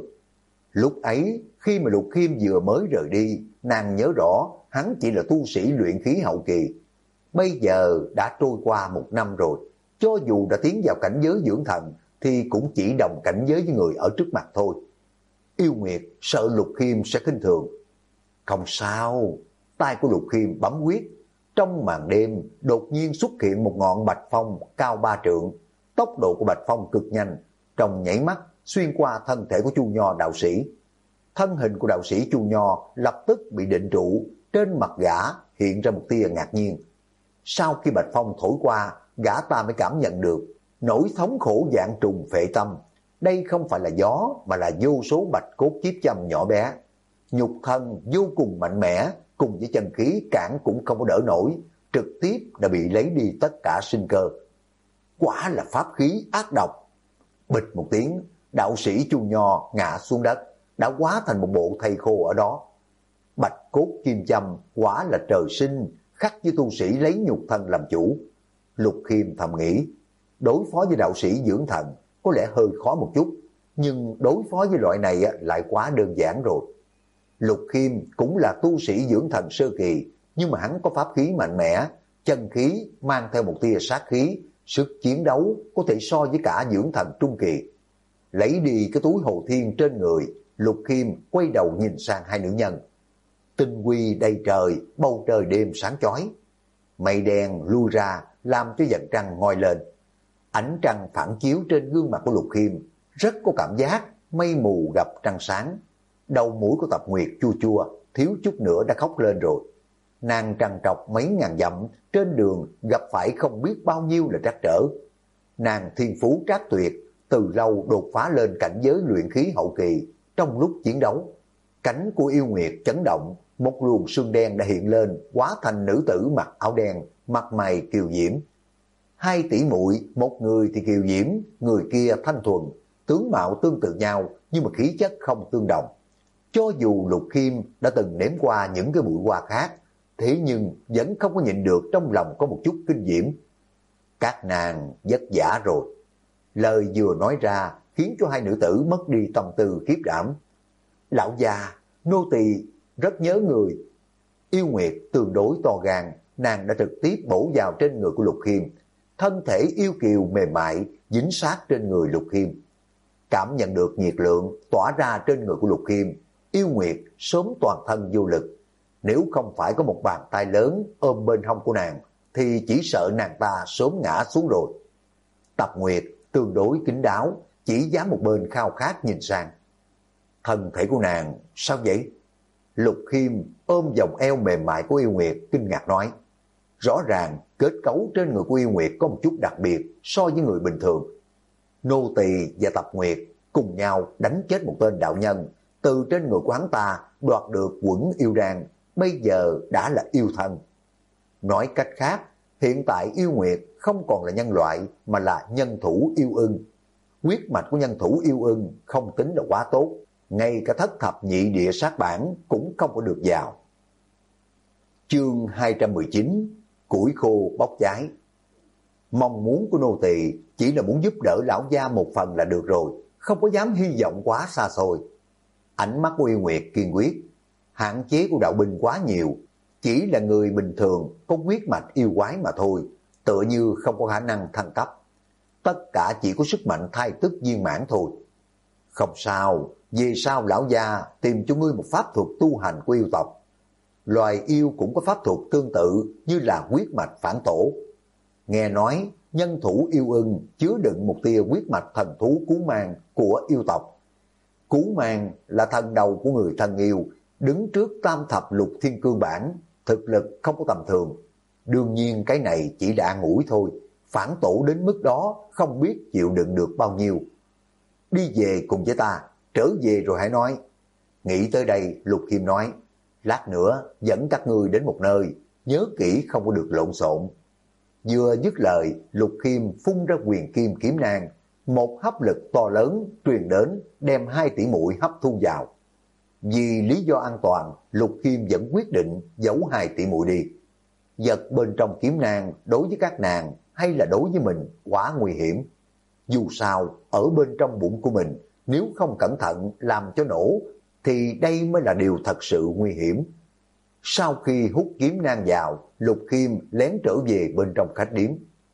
Lúc ấy, khi mà Lục Khiêm vừa mới rời đi, nàng nhớ rõ hắn chỉ là tu sĩ luyện khí hậu kỳ. Bây giờ đã trôi qua 1 năm rồi, cho dù đã tiến vào cảnh giới dưỡng thần thì cũng chỉ đồng cảnh giới với người ở trước mặt thôi. Yêu Nguyệt sợ Lục Khiêm sẽ khinh thường. Không sao, tay của Lục Khiêm bấm quyết. Trong màn đêm đột nhiên xuất hiện một ngọn bạch phong cao 3 trượng. Tốc độ của bạch phong cực nhanh, trong nhảy mắt xuyên qua thân thể của Chu Nho đạo sĩ. Thân hình của đạo sĩ Chu Nho lập tức bị định trụ, trên mặt gã hiện ra một tia ngạc nhiên. Sau khi bạch phong thổi qua, gã ta mới cảm nhận được nỗi thống khổ vạn trùng phệ tâm. Đây không phải là gió mà là vô số bạch cốt chiếp châm nhỏ bé. Nhục thân vô cùng mạnh mẽ, cùng với chân khí cản cũng không có đỡ nổi, trực tiếp đã bị lấy đi tất cả sinh cơ. Quả là pháp khí ác độc. Bịch một tiếng, đạo sĩ Chu Nho ngã xuống đất, đã hóa thành một bộ thây khô ở đó. Bạch cốt kim châm quả là trời sinh, khắc với tu sĩ lấy nhục thân làm chủ. Lục Khiêm thầm nghĩ, đối phó với đạo sĩ dưỡng thần có lẽ hơi khó một chút, nhưng đối phó với loại này lại quá đơn giản rồi. Lục Khiêm cũng là tu sĩ dưỡng thần sơ kỳ, nhưng mà hắn có pháp khí mạnh mẽ, chân khí mang theo một tia sát khí, sức chiến đấu có thể so với cả dưỡng thần trung kỳ. Lấy đi cái túi hồ thiên trên người, Lục Khiêm quay đầu nhìn sang hai nữ nhân. Tinh huy đầy trời, bầu trời đêm sáng chói. Mây đen lui ra làm cho vầng trăng ngoi lên. Ánh trăng phản chiếu trên gương mặt của Lục Khiêm, rất có cảm giác mây mù gặp trăng sáng. Đầu mũi của Tập Nguyệt chua chua, thiếu chút nữa đã khóc lên rồi. Nàng trằn trọc mấy ngàn dặm, trên đường gặp phải không biết bao nhiêu là trắc trở. Nàng thiên phú trác tuyệt, từ lâu đột phá lên cảnh giới luyện khí hậu kỳ. Trong lúc chiến đấu, cánh của Yêu Nguyệt chấn động, một luồng sương đen đã hiện lên, hóa thành nữ tử mặc áo đen, mặt mày kiều diễm. Hai tỷ muội, một người thì kiều diễm, người kia thanh thuần, tướng mạo tương tự nhau nhưng mà khí chất không tương đồng. Cho dù Lục Khiêm đã từng nếm qua những cái bụi hoa khác, thế nhưng vẫn không có nhịn được trong lòng có một chút kinh diễm. Các nàng vất vả rồi. Lời vừa nói ra khiến cho hai nữ tử mất đi tâm tư khiếp đảm. Lão già, nô tỳ rất nhớ người. Yêu Nguyệt tương đối to gan, nàng đã trực tiếp bổ vào trên người của Lục Khiêm. Thân thể yêu kiều mềm mại dính sát trên người Lục Khiêm. Cảm nhận được nhiệt lượng tỏa ra trên người của Lục Khiêm, Yêu Nguyệt sớm toàn thân vô lực. Nếu không phải có một bàn tay lớn ôm bên hông của nàng, thì chỉ sợ nàng ta sớm ngã xuống rồi. Tập Nguyệt tương đối kín đáo, chỉ dám một bên khao khát nhìn sang. Thân thể của nàng sao vậy? Lục Khiêm ôm vòng eo mềm mại của Yêu Nguyệt kinh ngạc nói. Rõ ràng kết cấu trên người của Yêu Nguyệt có một chút đặc biệt so với người bình thường. Nô tỳ và Tập Nguyệt cùng nhau đánh chết một tên đạo nhân, từ trên người của hắn ta đoạt được quẩn yêu đan, bây giờ đã là yêu thân. Nói cách khác, hiện tại Yêu Nguyệt không còn là nhân loại mà là nhân thủ yêu ưng. Huyết mạch của nhân thủ yêu ưng không tính là quá tốt, ngay cả thất thập nhị địa sát bản cũng không có được vào. Chương 219, củi khô bốc cháy. Mong muốn của nô tỳ chỉ là muốn giúp đỡ lão gia một phần là được rồi, không có dám hy vọng quá xa xôi. Ánh mắt của Yêu Nguyệt kiên quyết, hạn chế của đạo binh quá nhiều, chỉ là người bình thường có huyết mạch yêu quái mà thôi, tựa như không có khả năng thăng cấp. Tất cả chỉ có sức mạnh thai tức viên mãn thôi. Không sao, về sau lão gia tìm cho ngươi một pháp thuật tu hành của yêu tộc. Loài yêu cũng có pháp thuật tương tự như là huyết mạch phản tổ. Nghe nói nhân thủ yêu ưng chứa đựng một tia huyết mạch thần thú cú mang của yêu tộc. Cú mang là thần đầu của người thân yêu, đứng trước tam thập lục thiên cương bản, thực lực không có tầm thường. Đương nhiên cái này chỉ là an ủi thôi, phản tổ đến mức đó không biết chịu đựng được bao nhiêu. Đi về cùng với ta, trở về rồi hãy nói. Nghĩ tới đây, Lục Khiêm nói, lát nữa dẫn các ngươi đến một nơi, nhớ kỹ không có được lộn xộn. Vừa dứt lời, Lục Khiêm phun ra quyền kim kiếm nang, một hấp lực to lớn truyền đến, đem 2 tỷ muội hấp thu vào. Vì lý do an toàn, Lục Khiêm vẫn quyết định giấu 2 tỷ muội đi. Vật bên trong kiếm nang đối với các nàng hay là đối với mình quá nguy hiểm. Dù sao, ở bên trong bụng của mình, nếu không cẩn thận làm cho nổ, thì đây mới là điều thật sự nguy hiểm. Sau khi hút kiếm nang vào, Lục Khiêm lén trở về bên trong khách điếm.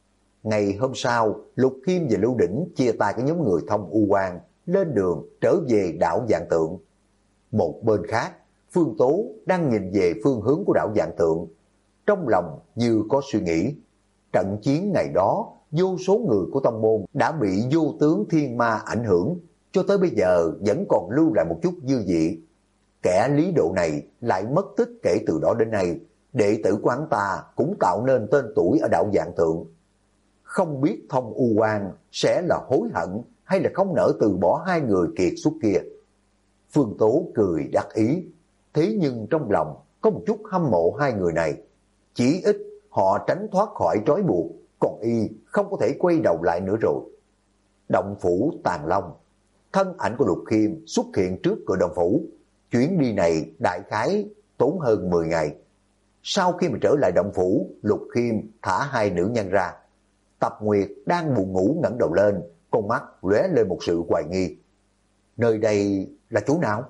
Ngày hôm sau, Lục Khiêm và Lưu Đỉnh chia tay cái nhóm người thông u quan, lên đường trở về đảo Vạn Tượng. Một bên khác, Phương Tố đang nhìn về phương hướng của đảo Vạn Tượng. Trong lòng như có suy nghĩ, trận chiến ngày đó, vô số người của tông môn đã bị vô tướng thiên ma ảnh hưởng, cho tới bây giờ vẫn còn lưu lại một chút dư vị. Kẻ lý độ này lại mất tích kể từ đó đến nay, đệ tử của hắn ta cũng tạo nên tên tuổi ở đảo Vạn Tượng. Không biết Thông U Quan sẽ là hối hận hay là không nỡ từ bỏ 2 người kiệt xuất kia. Phương Tố cười đắc ý, thế nhưng trong lòng có một chút hâm mộ 2 người này. Chỉ ít họ tránh thoát khỏi trói buộc, còn y không có thể quay đầu lại nữa rồi. Động phủ Tàn Long, thân ảnh của Lục Khiêm xuất hiện trước cửa động phủ. Chuyến đi này đại khái tốn hơn 10 ngày. Sau khi mà trở lại động phủ, Lục Khiêm thả 2 nữ nhân ra. Tập Nguyệt đang buồn ngủ ngẩng đầu lên, con mắt lóe lên một sự hoài nghi. Nơi đây là chỗ nào?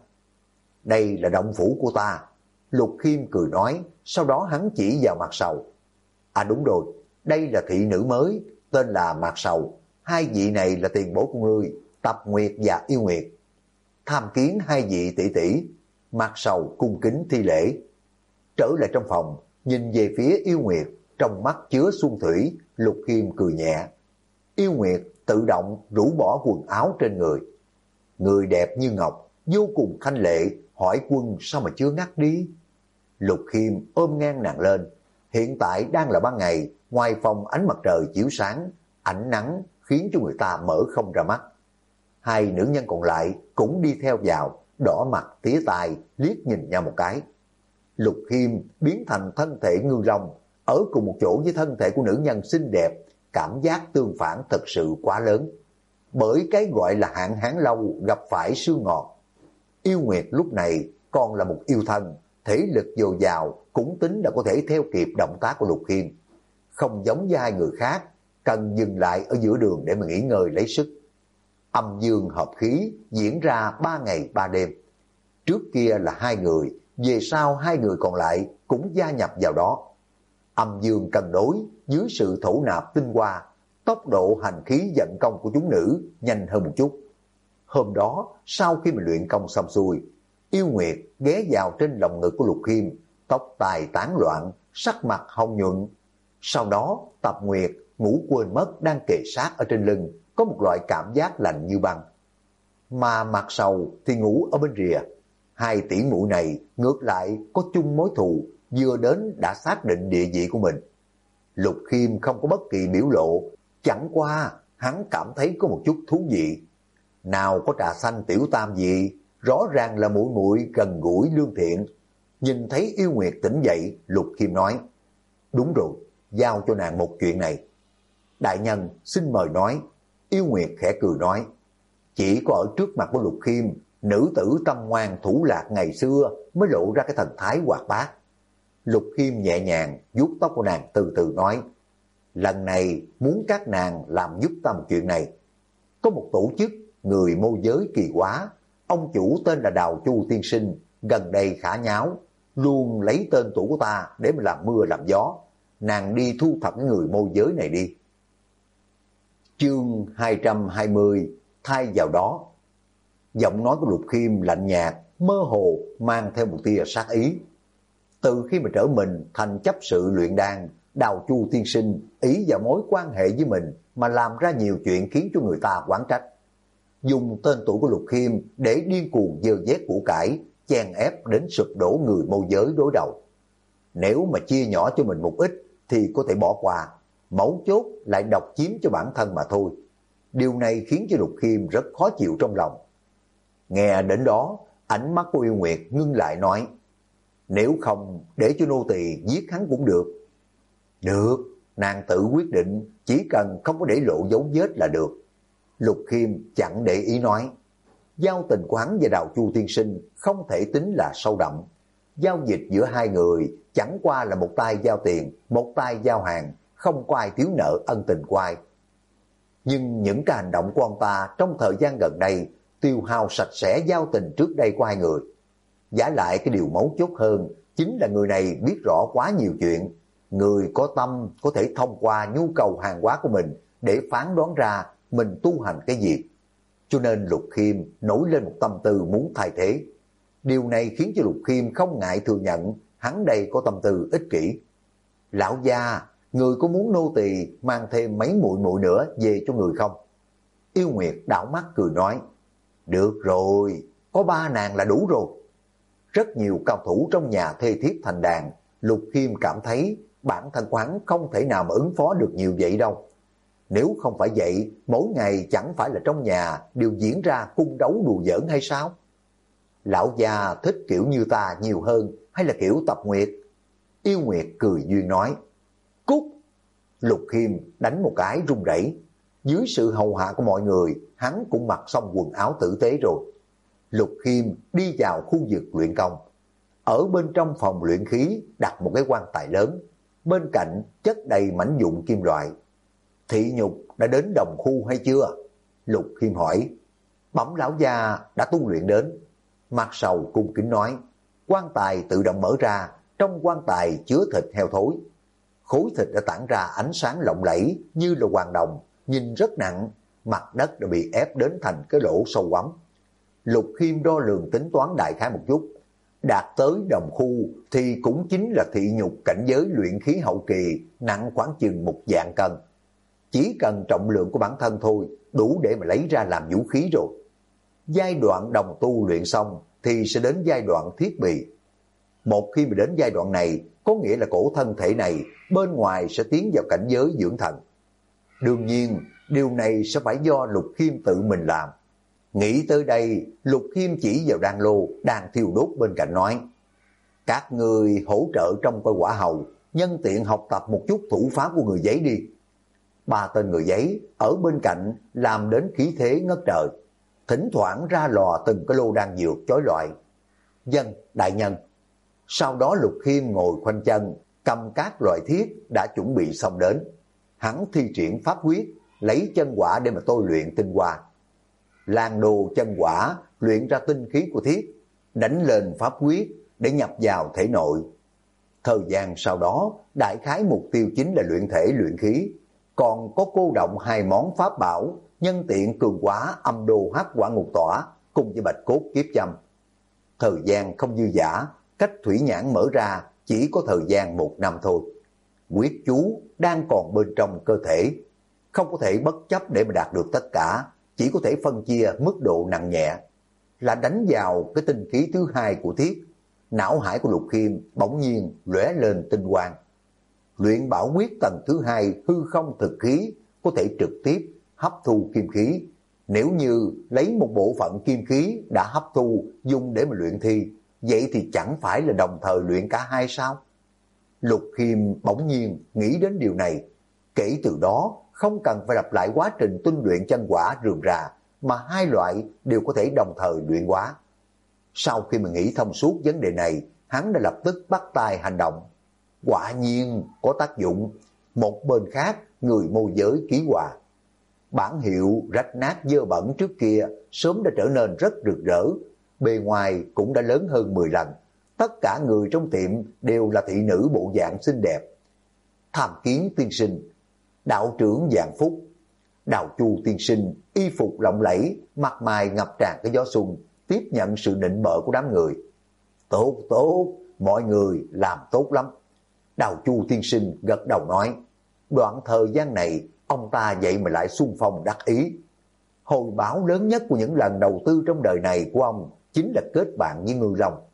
Đây là động phủ của ta. Lục Khiêm cười nói, sau đó hắn chỉ vào Mạc Sầu. À đúng rồi, đây là thị nữ mới, tên là Mạc Sầu. 2 vị này là tiền bối của ngươi, Tập Nguyệt và Yêu Nguyệt. Tham kiến 2 vị tỷ tỷ, Mạc Sầu cung kính thi lễ. Trở lại trong phòng, nhìn về phía Yêu Nguyệt, trong mắt chứa xuân thủy, Lục Khiêm cười nhẹ. Yêu Nguyệt tự động rũ bỏ quần áo trên người. Người đẹp như ngọc, vô cùng thanh lệ, hỏi quân sao mà chưa ngắt đi. Lục Khiêm ôm ngang nàng lên. Hiện tại đang là ban ngày, ngoài phòng ánh mặt trời chiếu sáng, ánh nắng khiến cho người ta mở không ra mắt. 2 nữ nhân còn lại cũng đi theo vào, đỏ mặt tía tai, liếc nhìn nhau một cái. Lục Khiêm biến thành thân thể ngư long, ở cùng một chỗ với thân thể của nữ nhân xinh đẹp, cảm giác tương phản thật sự quá lớn. Bởi cái gọi là hạn hán lâu gặp phải sương ngọt. Yêu Nguyệt lúc này còn là một yêu thân, thể lực dồi dào, cũng tính là có thể theo kịp động tác của Lục Khiêm. Không giống với 2 người khác, cần dừng lại ở giữa đường để mà nghỉ ngơi lấy sức. Âm dương hợp khí diễn ra 3 ngày 3 đêm. Trước kia là 2 người, về sau 2 người còn lại cũng gia nhập vào đó. Âm dương cân đối dưới sự thổ nạp tinh hoa, tốc độ hành khí vận công của chúng nữ nhanh hơn một chút. Hôm đó, sau khi mình luyện công xong xuôi, Yêu Nguyệt ghé vào trên lòng ngực của Lục Khiêm, tóc tai tán loạn, sắc mặt hồng nhuận. Sau đó, Tập Nguyệt ngủ quên mất đang kề sát ở trên lưng, có một loại cảm giác lạnh như băng. Mà Mạc Sầu thì ngủ ở bên rìa. 2 tỷ muội này ngược lại có chung mối thù, vừa đến đã xác định địa vị của mình. Lục Khiêm không có bất kỳ biểu lộ, chẳng qua hắn cảm thấy có một chút thú vị. Nào có trà xanh tiểu tam gì, rõ ràng là muội muội gần gũi lương thiện. Nhìn thấy Yêu Nguyệt tỉnh dậy, Lục Khiêm nói, đúng rồi, giao cho nàng một chuyện này. Đại nhân xin mời nói. Yêu Nguyệt khẽ cười nói, chỉ có ở trước mặt của Lục Khiêm, nữ tử tâm ngoan thủ lạc ngày xưa mới lộ ra cái thần thái hoạt bát. Lục Khiêm nhẹ nhàng vuốt tóc của nàng từ từ nói, lần này muốn các nàng làm giúp ta một chuyện này. Có một tổ chức người môi giới kỳ quá, ông chủ tên là Đào Chu tiên sinh, gần đây khả nháo. luôn lấy tên tuổi của ta để mà làm mưa làm gió. Nàng đi thu thập cái người môi giới này đi. Chương 220 thay vào đó. Giọng nói của Lục Khiêm lạnh nhạt, mơ hồ mang theo một tia sát ý. Từ khi mà trở mình thành chấp sự luyện đan, Đào Chu tiên sinh ý vào mối quan hệ với mình mà làm ra nhiều chuyện khiến cho người ta oán trách. Dùng tên tuổi của Lục Khiêm để điên cuồng dơ vét của cải, chèn ép đến sụp đổ người môi giới đối đầu. Nếu mà chia nhỏ cho mình một ít thì có thể bỏ qua, mấu chốt lại độc chiếm cho bản thân mà thôi. Điều này khiến cho Lục Khiêm rất khó chịu trong lòng. Nghe đến đó, ánh mắt của Yêu Nguyệt ngưng lại nói, nếu không để cho nô tỳ giết hắn cũng được. Được, nàng tự quyết định, chỉ cần không có để lộ dấu vết là được. Lục Khiêm chẳng để ý nói, giao tình của hắn và Đào Chu tiên sinh không thể tính là sâu đậm. Giao dịch giữa hai người chẳng qua là một tay giao tiền, một tay giao hàng, không có ai thiếu nợ ân tình của ai. Nhưng những cái hành động của ông ta trong thời gian gần đây tiêu hao sạch sẽ giao tình trước đây của hai người. Giả lại cái điều mấu chốt hơn chính là người này biết rõ quá nhiều chuyện. Người có tâm có thể thông qua nhu cầu hàng hóa của mình để phán đoán ra mình tu hành cái gì. Cho nên Lục Khiêm nổi lên một tâm tư muốn thay thế. Điều này khiến cho Lục Khiêm không ngại thừa nhận hắn đây có tâm tư ích kỷ. Lão gia, người có muốn nô tỳ mang thêm mấy muội muội nữa về cho người không? Yêu Nguyệt đảo mắt cười nói, được rồi, có 3 nàng là đủ rồi. Rất nhiều cao thủ trong nhà thê thiếp thành đàn, Lục Khiêm cảm thấy bản thân quán không thể nào mà ứng phó được nhiều vậy đâu. Nếu không phải vậy, mỗi ngày chẳng phải là trong nhà đều diễn ra cung đấu đùa giỡn hay sao? Lão già thích kiểu như ta nhiều hơn hay là kiểu Tập Nguyệt? Yêu Nguyệt cười duyên nói, cút! Lục Khiêm đánh một cái run rẩy. Dưới sự hầu hạ của mọi người, hắn cũng mặc xong quần áo tử tế rồi. Lục Khiêm đi vào khu vực luyện công. Ở bên trong phòng luyện khí đặt một cái quan tài lớn, bên cạnh chất đầy mảnh vụn kim loại. Thị Nhục đã đến đồng khu hay chưa? Lục Khiêm hỏi. Bẩm lão gia đã tu luyện đến. Mặt Sầu cung kính nói. Quan tài tự động mở ra, trong quan tài chứa thịt heo thối. Khối thịt đã tản ra ánh sáng lộng lẫy như là hoàng đồng, nhìn rất nặng, mặt đất đã bị ép đến thành cái lỗ sâu quắm. Lục Khiêm đo lường tính toán đại khái một chút, đạt tới đồng khu thì cũng chính là thị nhục cảnh giới luyện khí hậu kỳ, nặng khoảng chừng 1 vạn cân. Chỉ cần trọng lượng của bản thân thôi, đủ để mà lấy ra làm vũ khí rồi. Giai đoạn đồng tu luyện xong thì sẽ đến giai đoạn thiết bị. Một khi mà đến giai đoạn này, có nghĩa là cổ thân thể này bên ngoài sẽ tiến vào cảnh giới dưỡng thần. Đương nhiên, điều này sẽ phải do Lục Khiêm tự mình làm. Nghĩ tới đây, Lục Khiêm chỉ vào đan lô đang thiêu đốt bên cạnh nói, các người hỗ trợ trong coi quả hầu, nhân tiện học tập một chút thủ pháp của người giấy đi. 3 tên người giấy ở bên cạnh làm đến khí thế ngất trời, thỉnh thoảng ra lò từng cái lô đan dược chói lọi. Dân, đại nhân. Sau đó Lục Khiêm ngồi khoanh chân, cầm các loại thiết đã chuẩn bị xong đến. Hắn thi triển pháp quyết, lấy chân quả để mà tôi luyện tinh hoa. Lan đồ chân quả luyện ra tinh khí của thiết, đánh lên pháp quyết để nhập vào thể nội. Thời gian sau đó, đại khái mục tiêu chính là luyện thể luyện khí, còn có cô động 2 món pháp bảo, nhân tiện cường quả âm đô hắc quả ngục tỏa cùng với bạch cốt kiếp châm. Thời gian không dư dả, cách thủy nhãn mở ra chỉ có thời gian 1 năm thôi. Quyết chú đang còn bên trong cơ thể, không có thể bất chấp để mà đạt được tất cả, chỉ có thể phân chia mức độ nặng nhẹ. Là đánh vào cái tinh khí thứ 2 của thiết, não hải của Lục Khiêm bỗng nhiên lóe lên tinh quang. Luyện bảo quyết tầng thứ 2 hư không thực khí có thể trực tiếp hấp thu kim khí. Nếu như lấy một bộ phận kim khí đã hấp thu dùng để mà luyện thi, vậy thì chẳng phải là đồng thời luyện cả hai sao? Lục Khiêm bỗng nhiên nghĩ đến điều này. Kể từ đó không cần phải lặp lại quá trình tinh luyện chân quả rườm rà, mà 2 loại đều có thể đồng thời luyện hóa. Sau khi mà nghĩ thông suốt vấn đề này, hắn đã lập tức bắt tay hành động. Quả nhiên có tác dụng. Một bên khác, người môi giới ký hòa. Bản hiệu rách nát dơ bẩn trước kia sớm đã trở nên rất rực rỡ, bề ngoài cũng đã lớn hơn 10 lần, Tất cả người trong tiệm đều là thị nữ bộ dạng xinh đẹp. Tham kiến tiên sinh, đạo trưởng Vạn Phúc. Đào Chu tiên sinh y phục lộng lẫy, mặt mày ngập tràn cái gió xuân, tiếp nhận sự nịnh bợ của đám người. Tốt tốt, mọi người làm tốt lắm. Đào Chu tiên sinh gật đầu nói, đoạn thời gian này ông ta vậy mà lại xung phong đắc ý. Hồi báo lớn nhất của những lần đầu tư trong đời này của ông chính là kết bạn với Ngư Long.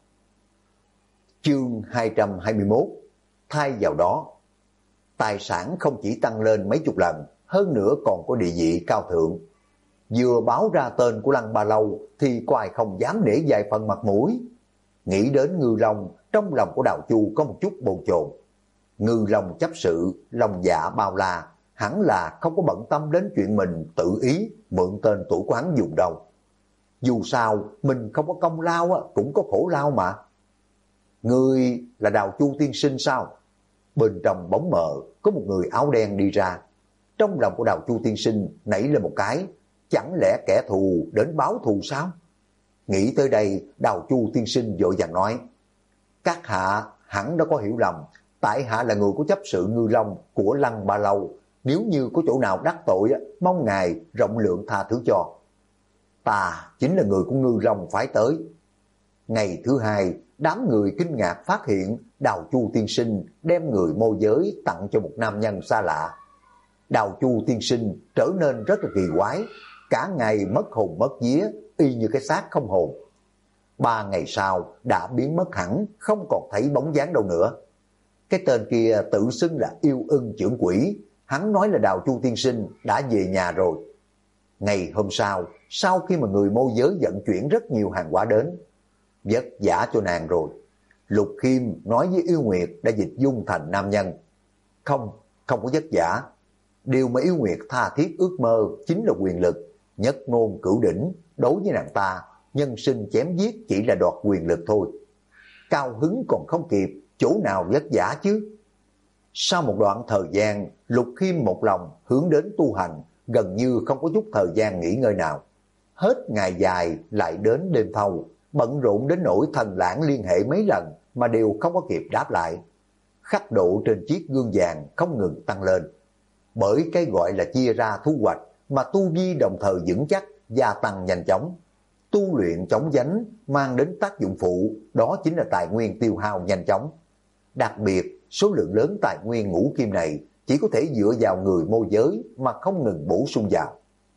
Chương 221, thay vào đó, tài sản không chỉ tăng lên mấy chục lần, hơn nữa còn có địa vị cao thượng. Vừa báo ra tên của Lăng Ba Lâu thì có ai không dám để vài phần mặt mũi. Nghĩ đến Ngư Long, trong lòng của Đào Chu có một chút bồn chồn. Ngư Long chấp sự, lòng dạ bao la, hẳn là không có bận tâm đến chuyện mình tự ý mượn tên tuổi của hắn dùng đâu. Dù sao, mình không có công lao cũng có khổ lao mà. Người là Đào Chu tiên sinh sao? Bên trong bóng mờ có một người áo đen đi ra. Trong lòng của Đào Chu tiên sinh nảy lên một cái, chẳng lẽ kẻ thù đến báo thù sao? Nghĩ tới đây, Đào Chu tiên sinh vội vàng nói, các hạ hẳn đã có hiểu lầm, tại hạ là người của chấp sự Ngư Long của Lăng Ba Lâu, nếu như có chỗ nào đắc tội mong ngài rộng lượng tha thứ cho. Ta chính là người của Ngư Long phái tới. Ngày thứ hai, đám người kinh ngạc phát hiện Đào Chu tiên sinh đem người môi giới tặng cho một nam nhân xa lạ. Đào Chu tiên sinh trở nên rất là kỳ quái, cả ngày mất hồn mất vía, y như cái xác không hồn. 3 ngày sau đã biến mất hẳn, không còn thấy bóng dáng đâu nữa. Cái tên kia tự xưng là Yêu Ưng trưởng quỷ, hắn nói là Đào Chu tiên sinh đã về nhà rồi. Ngày hôm sau khi mà người môi giới vận chuyển rất nhiều hàng hóa đến, vất vả cho nàng rồi. Lục Khiêm nói với Yêu Nguyệt đã dịch dung thành nam nhân. Không có vất vả. Điều mà Yêu Nguyệt tha thiết ước mơ chính là quyền lực, nhất ngôn cửu đỉnh. Đối với nàng ta, nhân sinh chém giết chỉ là đoạt quyền lực thôi. Cao hứng còn không kịp, chỗ nào vất vả chứ? Sau một đoạn thời gian, Lục Khiêm một lòng hướng đến tu hành, gần như không có chút thời gian nghỉ ngơi nào. Hết ngày dài lại đến đêm thâu, bận rộn đến nỗi Thần Lãng liên hệ mấy lần mà đều không có kịp đáp lại. Khắc độ trên chiếc gương vàng không ngừng tăng lên. Bởi cái gọi là chia ra thu hoạch mà tu vi đồng thời vững chắc, gia tăng nhanh chóng. Tu luyện chống vánh mang đến tác dụng phụ, đó chính là tài nguyên tiêu hao nhanh chóng. Đặc biệt, số lượng lớn tài nguyên ngũ kim này chỉ có thể dựa vào người môi giới mà không ngừng bổ sung vào.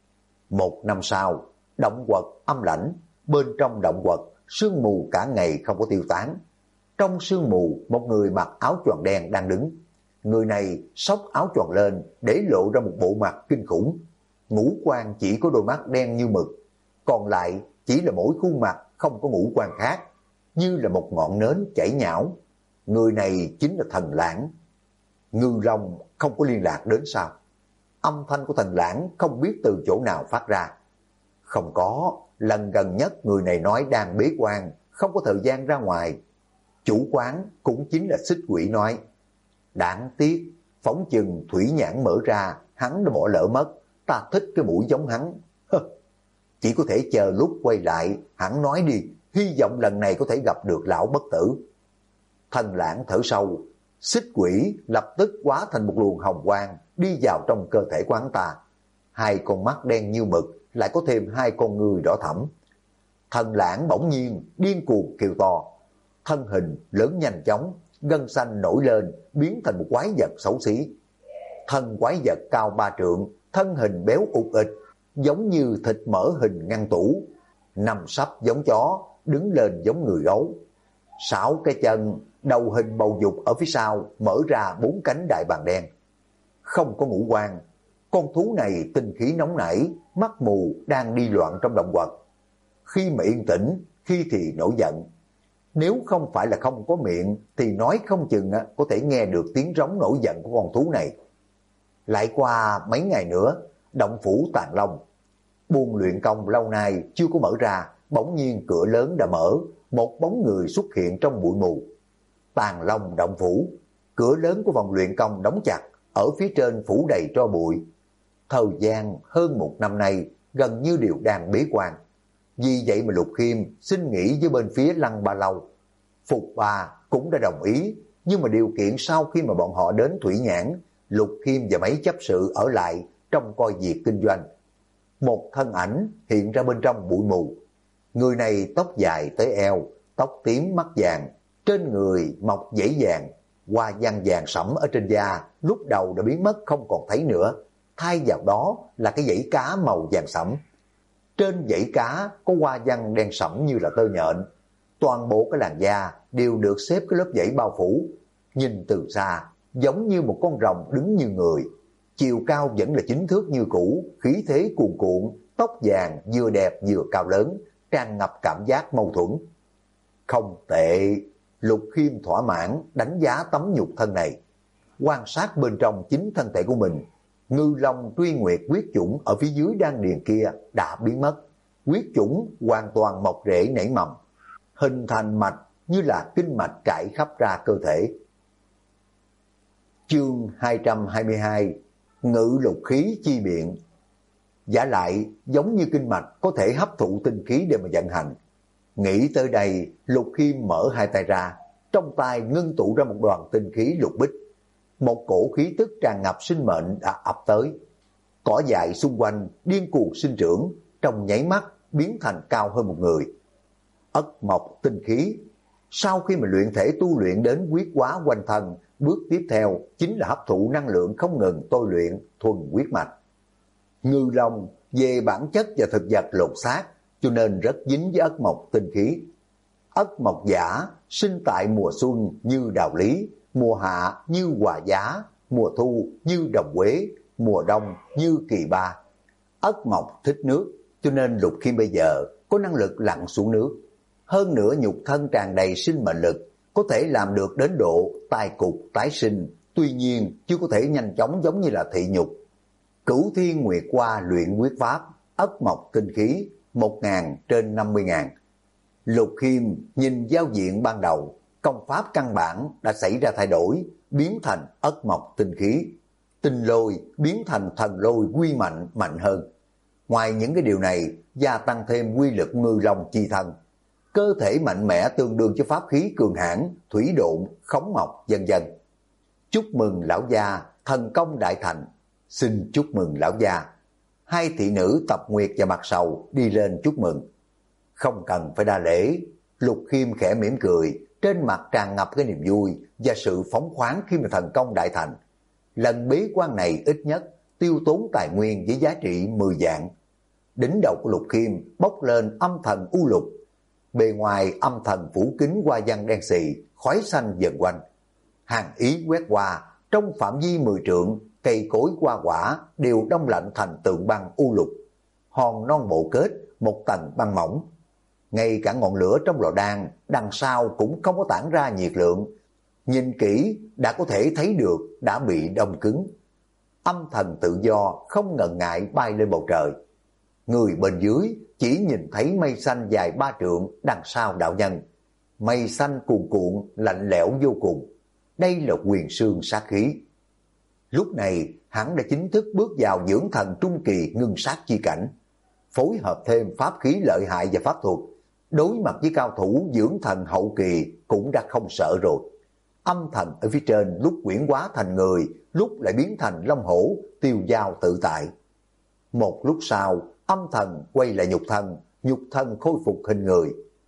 1 năm sau, động quật âm lãnh, bên trong động quật sương mù cả ngày không có tiêu tán. Trong sương mù, một người mặc áo choàng đen đang đứng. Người này xốc áo choàng lên để lộ ra một bộ mặt kinh khủng. Ngũ quan chỉ có đôi mắt đen như mực, còn lại chỉ là mỗi khuôn mặt không có ngũ quan khác, như là một ngọn nến chảy nhão. Người này chính là Thần Lãng. Ngư Long không có liên lạc đến sao? Âm thanh của Thần Lãng không biết từ chỗ nào phát ra. Không có, lần gần nhất người này nói đang bế quan, không có thời gian ra ngoài. Chủ quán cũng chính là Xích Quỷ nói, đáng tiếc, phóng chừng thủy nhãn mở ra, hắn đã bỏ lỡ mất, ta thích cái mũi giống hắn. Chỉ có thể chờ lúc quay lại, hắn nói đi, hy vọng lần này có thể gặp được lão bất tử. Thần Lãng thở sâu, Xích Quỷ lập tức hóa thành một luồng hồng quang đi vào trong cơ thể của hắn ta. 2 con mắt đen như mực, lại có thêm 2 con ngươi đỏ thẫm. Thần Lãng bỗng nhiên điên cuồng kêu to, thân hình lớn nhanh chóng, gân xanh nổi lên, biến thành một quái vật xấu xí. Thân quái vật cao 3 trượng, thân hình béo ụt ịch, giống như thịt mỡ hình ngăn tủ, nằm sấp giống chó, đứng lên giống người gấu. 6 cái chân, đầu hình bầu dục ở phía sau, mở ra 4 cánh đại bàng đen. Không có ngũ quan, con thú này tinh khí nóng nảy, mắt mù, đang đi loạn trong động quật. Khi mà yên tĩnh, khi thì nổi giận. Nếu không phải là không có miệng thì nói không chừng có thể nghe được tiếng rống nổi giận của con thú này. Lại qua mấy ngày nữa, động phủ Tàn Long, buồng luyện công lâu nay chưa có mở ra, bỗng nhiên cửa lớn đã mở, một bóng người xuất hiện trong bụi mù. Tàn Long động phủ, cửa lớn của phòng luyện công đóng chặt, ở phía trên phủ đầy tro bụi. Thời gian hơn 1 năm nay gần như đều đang bế quan. Vì vậy mà Lục Khiêm xin nghỉ với bên phía Lăng Ba Lâu. Phục Ba cũng đã đồng ý, nhưng mà điều kiện sau khi mà bọn họ đến Thủy Nhãn, Lục Khiêm và mấy chấp sự ở lại trông coi việc kinh doanh. Một thân ảnh hiện ra bên trong bụi mù. Người này tóc dài tới eo, tóc tím mắt vàng, trên người mọc dãy vàng, hoa văn vàng sẫm ở trên da lúc đầu đã biến mất không còn thấy nữa, thay vào đó là cái dãy cá màu vàng sẫm. Trên dãy cá có hoa văn đen sẫm như là tơ nhện. Toàn bộ cái làn da đều được xếp cái lớp dãy bao phủ. Nhìn từ xa giống như một con rồng đứng như người. Chiều cao vẫn là 9 thước như cũ, khí thế cuồn cuộn, tóc vàng vừa đẹp vừa cao lớn, tràn ngập cảm giác mâu thuẫn. Không tệ, Lục Khiêm thỏa mãn đánh giá tấm nhục thân này. Quan sát bên trong chính thân thể của mình, Ngư Long Truy Nguyệt huyết chủng ở phía dưới đan điền kia đã biến mất. Huyết chủng hoàn toàn mọc rễ nảy mầm, hình thành mạch như là kinh mạch trải khắp ra cơ thể. Chương 222 Ngự lục khí chi biện. Giả lại giống như kinh mạch có thể hấp thụ tinh khí để mà vận hành. Nghĩ tới đây, Lục Khiêm mở hai tay ra, trong tay ngưng tụ ra một đoàn tinh khí lục bích. Một cổ khí tức tràn ngập sinh mệnh đã ập tới. Cỏ dại xung quanh điên cuồng sinh trưởng, trong nháy mắt biến thành cao hơn một người. Ất mộc tinh khí. Sau khi mà luyện thể tu luyện đến quyết hóa quanh thân, bước tiếp theo chính là hấp thụ năng lượng không ngừng tôi luyện thuần huyết mạch. Ngư Long về bản chất và thực vật lột xác, cho nên rất dính với ất mộc tinh khí. Ất mộc giả sinh tại mùa xuân như đào lý, mùa hạ như hòa giá, mùa thu như đồng quế, mùa đông như kỳ ba. Ất mộc thích nước, cho nên Lục Khiêm bây giờ có năng lực lặn xuống nước. Hơn nữa nhục thân tràn đầy sinh mệnh lực, có thể làm được đến độ tai cục tái sinh, tuy nhiên chưa có thể nhanh chóng giống như là thị nhục. Cửu Thiên Nguyệt Hoa luyện quyết pháp, ất mộc tinh khí, 1.000 trên 50.000. Lục Khiêm nhìn giao diện ban đầu, công pháp căn bản đã xảy ra thay đổi, biến thành ất mộc tinh khí. Tinh lôi biến thành thần lôi quy mạnh mạnh hơn. Ngoài những cái điều này, gia tăng thêm quy lực Ngư Long chi thân. Cơ thể mạnh mẽ tương đương cho pháp khí cường hãn, thủy độn, khống mộc, vân vân. Chúc mừng lão gia, thần công đại thành. Xin chúc mừng lão gia. Hai thị nữ Tập Nguyệt và Mặt Sầu đi lên chúc mừng. Không cần phải đa lễ. Lục Khiêm khẽ mỉm cười, trên mặt tràn ngập cái niềm vui và sự phóng khoáng khi mà thần công đại thành. Lần bế quan này ít nhất tiêu tốn tài nguyên với giá trị 10 vạn. Đỉnh đầu của Lục Khiêm bốc lên âm thần u lục. Bề ngoài âm thần phủ kính hoa văn đen xì, khói xanh dần quanh. Hàng ý quét qua, trong phạm vi 10 trượng, cây cối hoa quả đều đông lạnh thành tượng băng u lục. Hòn non bộ kết, một tầng băng mỏng. Ngay cả ngọn lửa trong lò đan đằng sau cũng không có tản ra nhiệt lượng. Nhìn kỹ đã có thể thấy được đã bị đông cứng. Âm thần tự do không ngần ngại bay lên bầu trời. Người bên dưới chỉ nhìn thấy mây xanh dài 3 trượng đằng sau đạo nhân. Mây xanh cuồn cuộn, lạnh lẽo vô cùng. Đây là quyền sương sát khí. Lúc này hắn đã chính thức bước vào dưỡng thần trung kỳ ngưng sát chi cảnh. Phối hợp thêm pháp khí lợi hại và pháp thuật, đối mặt với cao thủ dưỡng thần hậu kỳ cũng đã không sợ rồi. Âm thần ở phía trên lúc quyển hóa thành người, lúc lại biến thành long hổ, tiêu dao tự tại. Một lúc sau, âm thần quay lại nhục thân khôi phục hình người.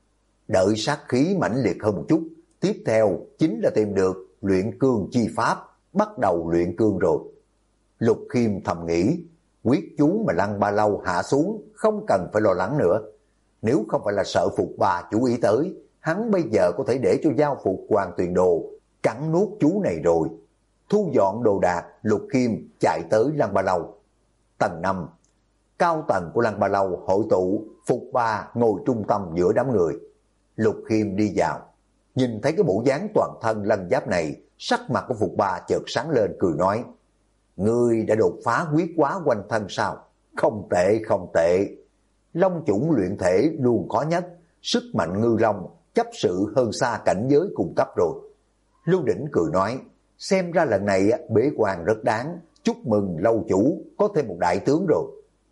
Đợi sát khí mãnh liệt hơn một chút, tiếp theo chính là tìm được luyện cương chi pháp, bắt đầu luyện cương rồi. Lục Khiêm thầm nghĩ, quyết chú mà Lăng Ba Lâu hạ xuống không cần phải lo lắng nữa. Nếu không phải là sợ Phục Bà chú ý tới, hắn bây giờ có thể để cho giao Phục Hoàng Tuyền Đồ cắn nuốt chú này rồi. Thu dọn đồ đạc, Lục Khiêm chạy tới Lăng Ba Lâu. Tầng 5, cao tầng của Lăng Ba Lâu hội tụ, Phục Bà ngồi trung tâm giữa đám người. Lục Khiêm đi vào, nhìn thấy cái bộ dáng toàn thân lân giáp này, sắc mặt của Phục Bà chợt sáng lên cười nói, ngươi đã đột phá quyết hóa quanh thân sao? Không tệ, không tệ. Long chủng luyện thể luôn khó nhất, sức mạnh Ngư Long chấp sự hơn xa cảnh giới cùng cấp rồi. Lưu Đỉnh cười nói, xem ra lần này bế quan rất đáng, chúc mừng Lâu chủ có thêm một đại tướng rồi.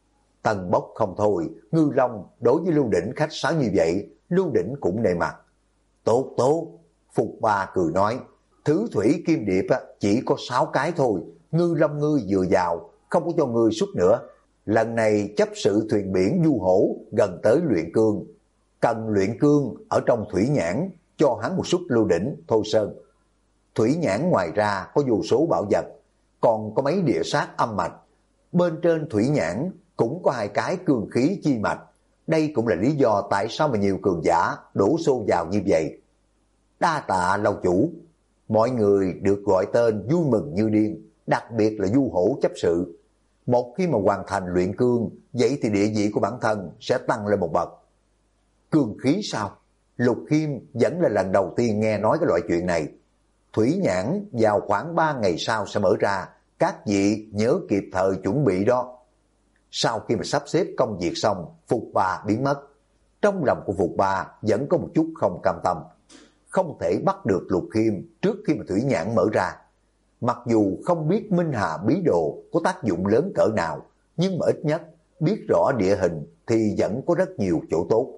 Tần bốc không thôi, Ngư Long đối với Lưu Đỉnh khách sáo như vậy, Lưu Đỉnh cũng nề mặt. Tốt tốt, Phục Ba cười nói, thứ thủy kim điệp chỉ có 6 cái thôi, ngư lâm ngươi vừa vào, không có cho ngươi xuất nữa. Lần này chấp sự thuyền biển du hổ gần tới luyện cương, cần luyện cương ở trong thủy nhãn, cho hắn một suất lưu đỉnh Thôi Sơn. Thủy nhãn ngoài ra có vô số bảo vật, còn có mấy địa sát âm mạch. Bên trên thủy nhãn cũng có 2 cái cương khí chi mạch. Đây cũng là lý do tại sao mà nhiều cường giả đổ xô vào như vậy. Đa tạ lâu chủ. Mọi người được gọi tên vui mừng như điên, đặc biệt là du hổ chấp sự. Một khi mà hoàn thành luyện cương, vậy thì địa vị của bản thân sẽ tăng lên một bậc. Cương khí sao? Lục Khiêm vẫn là lần đầu tiên nghe nói cái loại chuyện này. Thủy nhãn vào khoảng 3 ngày sau sẽ mở ra, các vị nhớ kịp thời chuẩn bị đó. Sau khi mà sắp xếp công việc xong, Phục Ba biến mất. Trong lòng của Phục Ba vẫn có một chút không cam tâm. Không thể bắt được Lục Khiêm trước khi mà thủy nhãn mở ra. Mặc dù không biết Minh Hà bí đồ có tác dụng lớn cỡ nào, nhưng mà ít nhất biết rõ địa hình thì vẫn có rất nhiều chỗ tốt.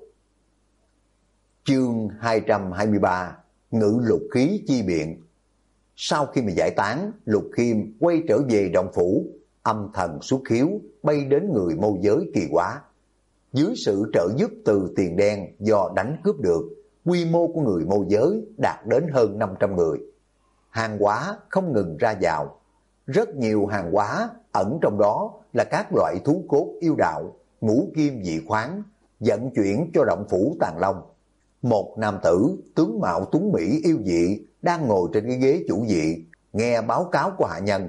Chương 223 Ngự lục khí chi biện. Sau khi mà giải tán, Lục Khiêm quay trở về động phủ, âm thần xuất khiếu bay đến người môi giới Kỳ Quá. Dưới sự trợ giúp từ tiền đen do đánh cướp được, quy mô của người môi giới đạt đến hơn 500 người. Hàng hóa không ngừng ra vào. Rất nhiều hàng hóa ẩn trong đó là các loại thú cốt yêu đạo, ngũ kim dị khoáng, vận chuyển cho động phủ Tàng Long. Một nam tử tướng mạo tuấn mỹ yêu dị đang ngồi trên cái ghế chủ vị, nghe báo cáo của hạ nhân.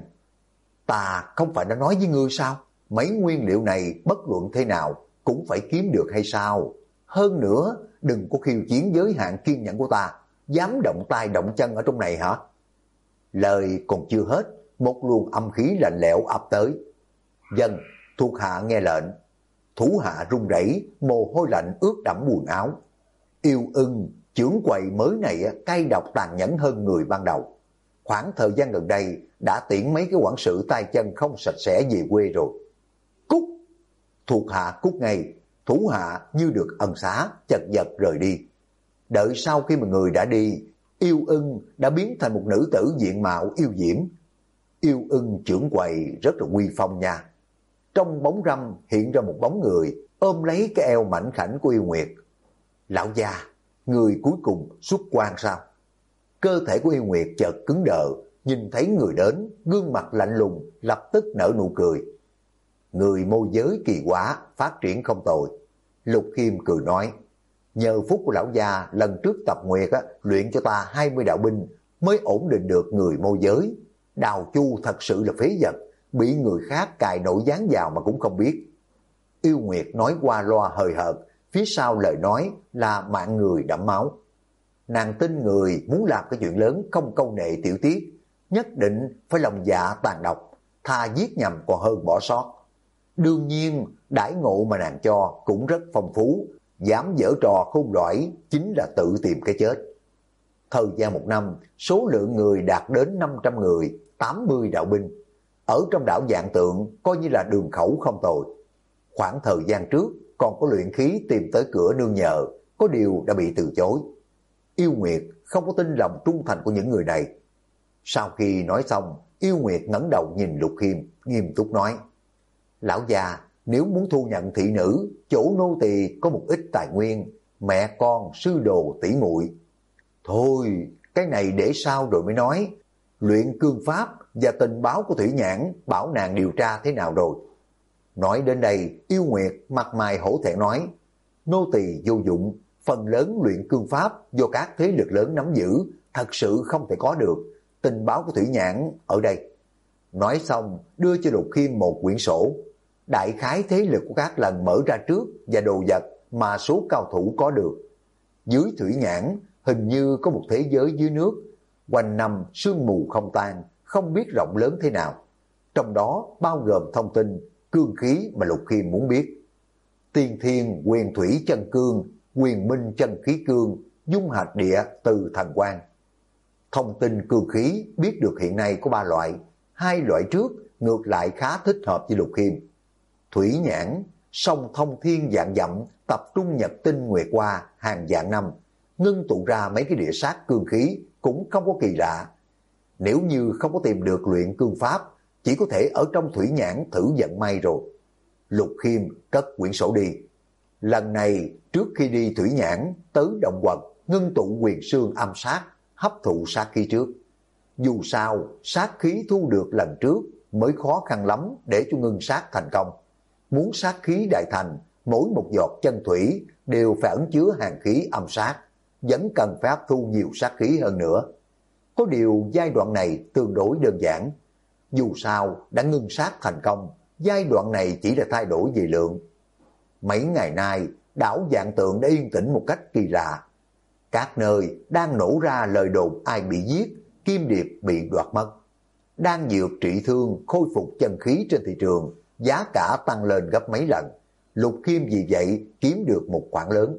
Ta không phải đã nói với ngươi sao? Mấy nguyên liệu này bất luận thế nào cũng phải kiếm được hay sao? Hơn nữa, đừng có khiêu chiến giới hạn kiên nhẫn của ta, dám động tay động chân ở trong này hả? Lời còn chưa hết, một luồng âm khí lạnh lẽo ập tới. Dân, thuộc hạ nghe lệnh. Thủ hạ run rẩy, mồ hôi lạnh ướt đẫm quần áo. Yêu Ưng, trưởng quầy mới này cay độc tàn nhẫn hơn người ban đầu. Khoảng thời gian gần đây đã tiễn mấy cái quản sự tay chân không sạch sẽ về quê rồi. Cút! Thuộc hạ cút ngay, thủ hạ như được ân xá, chật vật rời đi. Đợi sau khi mà người đã đi, Yêu Ưng đã biến thành một nữ tử diện mạo yêu diễm. Yêu Ưng trưởng quầy rất là uy phong nha. Trong bóng râm hiện ra một bóng người ôm lấy cái eo mảnh khảnh của Yêu Nguyệt. Lão già, người cuối cùng xuất quan sao? Cơ thể của Yêu Nguyệt chợt cứng đờ, nhìn thấy người đến, gương mặt lạnh lùng, lập tức nở nụ cười. Người môi giới Kỳ Quá phát triển không tồi. Lục Khiêm cười nói, nhờ phúc của lão già lần trước tập nguyệt luyện cho ta 20 đạo binh mới ổn định được người môi giới. Đào Chu thật sự là phế vật, bị người khác cài nổi dán vào mà cũng không biết. Yêu Nguyệt nói qua loa hời hợt, phía sau lời nói là mạng người đẫm máu. Nàng tin người muốn làm cái chuyện lớn không câu nệ tiểu tiết, nhất định phải lòng dạ tàn độc, tha giết nhầm còn hơn bỏ sót. Đương nhiên, đãi ngộ mà nàng cho cũng rất phong phú, dám giở trò khôn lõi chính là tự tìm cái chết. Thời gian 1 năm, số lượng người đạt đến 500 người, 80 đạo binh. Ở trong đảo Vạn Tượng coi như là đường khẩu không tồi. Khoảng thời gian trước còn có luyện khí tìm tới cửa nương nhờ, có điều đã bị từ chối. Yêu Nguyệt không có tin lòng trung thành của những người này. Sau khi nói xong, Yêu Nguyệt ngẩng đầu nhìn Lục Khiêm, nghiêm túc nói, lão già, nếu muốn thu nhận thị nữ, chỗ nô tỳ có một ít tài nguyên, mẹ con, sư đồ, tỷ muội. Thôi, cái này để sau rồi mới nói. Luyện cương pháp và tình báo của Thủy Nhãn bảo nàng điều tra thế nào rồi? Nói đến đây, Yêu Nguyệt mặt mày hổ thẹn nói, nô tỳ vô dụng, phần lớn luyện cương pháp do các thế lực lớn nắm giữ, thật sự không thể có được. Tình báo của Thủy Nhãn ở đây. Nói xong, đưa cho Lục Khiêm một quyển sổ. Đại khái thế lực của các lần mở ra trước và đồ vật mà số cao thủ có được. Dưới Thủy Nhãn hình như có một thế giới dưới nước, quanh năm sương mù không tan, không biết rộng lớn thế nào. Trong đó bao gồm thông tin, cương khí mà Lục Khiêm muốn biết. Tiên thiên quyền thủy chân cương, quyền minh chân khí cương, dung hạch địa từ thần quang. Thông tin cương khí biết được hiện nay có 3 loại, 2 loại trước ngược lại khá thích hợp với Lục Khiêm. Thủy Nhãn, sông thông thiên vạn dặm, tập trung nhật tinh nguyệt qua hàng vạn năm, ngưng tụ ra mấy cái địa sát cương khí cũng không có kỳ lạ. Nếu như không có tìm được luyện cương pháp, chỉ có thể ở trong thủy nhãn thử vận may rồi. Lục Khiêm cất quyển sổ đi. Lần này trước khi đi thủy nhãn tới động quật, ngưng tụ quyền xương âm sát, hấp thụ sát khí trước. Dù sao sát khí thu được lần trước mới khó khăn lắm để cho ngưng sát thành công. Muốn sát khí đại thành, mỗi một giọt chân thủy đều phải ẩn chứa hàn khí âm sát, vẫn cần phải hấp thu nhiều sát khí hơn nữa. Có điều giai đoạn này tương đối đơn giản. Dù sao đã ngưng sát thành công, giai đoạn này chỉ là thay đổi về lượng. Mấy ngày nay, đảo Vạn Tượng đã yên tĩnh một cách kỳ lạ. Các nơi đang nổ ra lời đồn ai bị giết, kim điệp bị đoạt mất. Đang dược trị thương, khôi phục chân khí trên thị trường, giá cả tăng lên gấp mấy lần. Lục Khiêm vì vậy kiếm được một khoản lớn.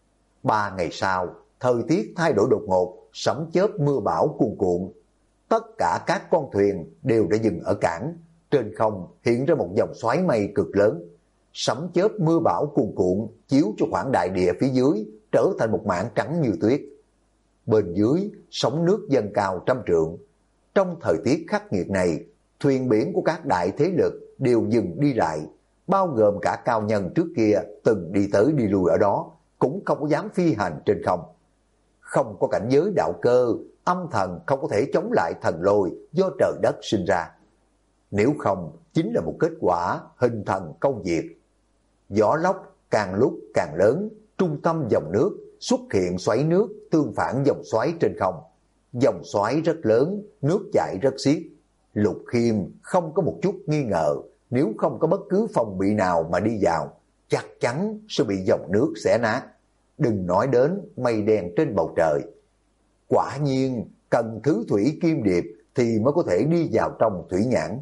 3 ngày sau, thời tiết thay đổi đột ngột, sấm chớp mưa bão cuồn cuộn. Tất cả các con thuyền đều đã dừng ở cảng. Trên không hiện ra một dòng xoáy mây cực lớn. Sấm chớp mưa bão cuồn cuộn chiếu cho khoảng đại địa phía dưới trở thành một mảng trắng như tuyết. Bên dưới sóng nước dâng cao trăm trượng. Trong thời tiết khắc nghiệt này, thuyền biển của các đại thế lực đều dừng đi lại, bao gồm cả cao nhân trước kia từng đi tới đi lui ở đó, cũng không có dám phi hành trên không. Không có cảnh giới đạo cơ, âm thần không có thể chống lại thần lôi do trời đất sinh ra. Nếu không, chính là một kết quả hình thần công diệt. Gió lốc càng lúc càng lớn, trung tâm dòng nước xuất hiện xoáy nước tương phản dòng xoáy trên không. Dòng xoáy rất lớn, nước chảy rất xiết. Lục Khiêm không có một chút nghi ngờ, nếu không có bất cứ phòng bị nào mà đi vào, chắc chắn sẽ bị dòng nước xé nát. Đừng nói đến mây đen trên bầu trời. Quả nhiên cần thứ thủy kim điệp thì mới có thể đi vào trong thủy nhãn.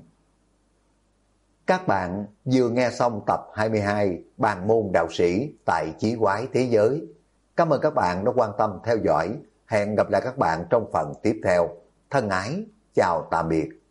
Các bạn vừa nghe xong tập 22 Bàn môn đạo sĩ tại Chí Quái Thế Giới. Cảm ơn các bạn đã quan tâm theo dõi. Hẹn gặp lại các bạn trong phần tiếp theo. Thân ái, chào tạm biệt.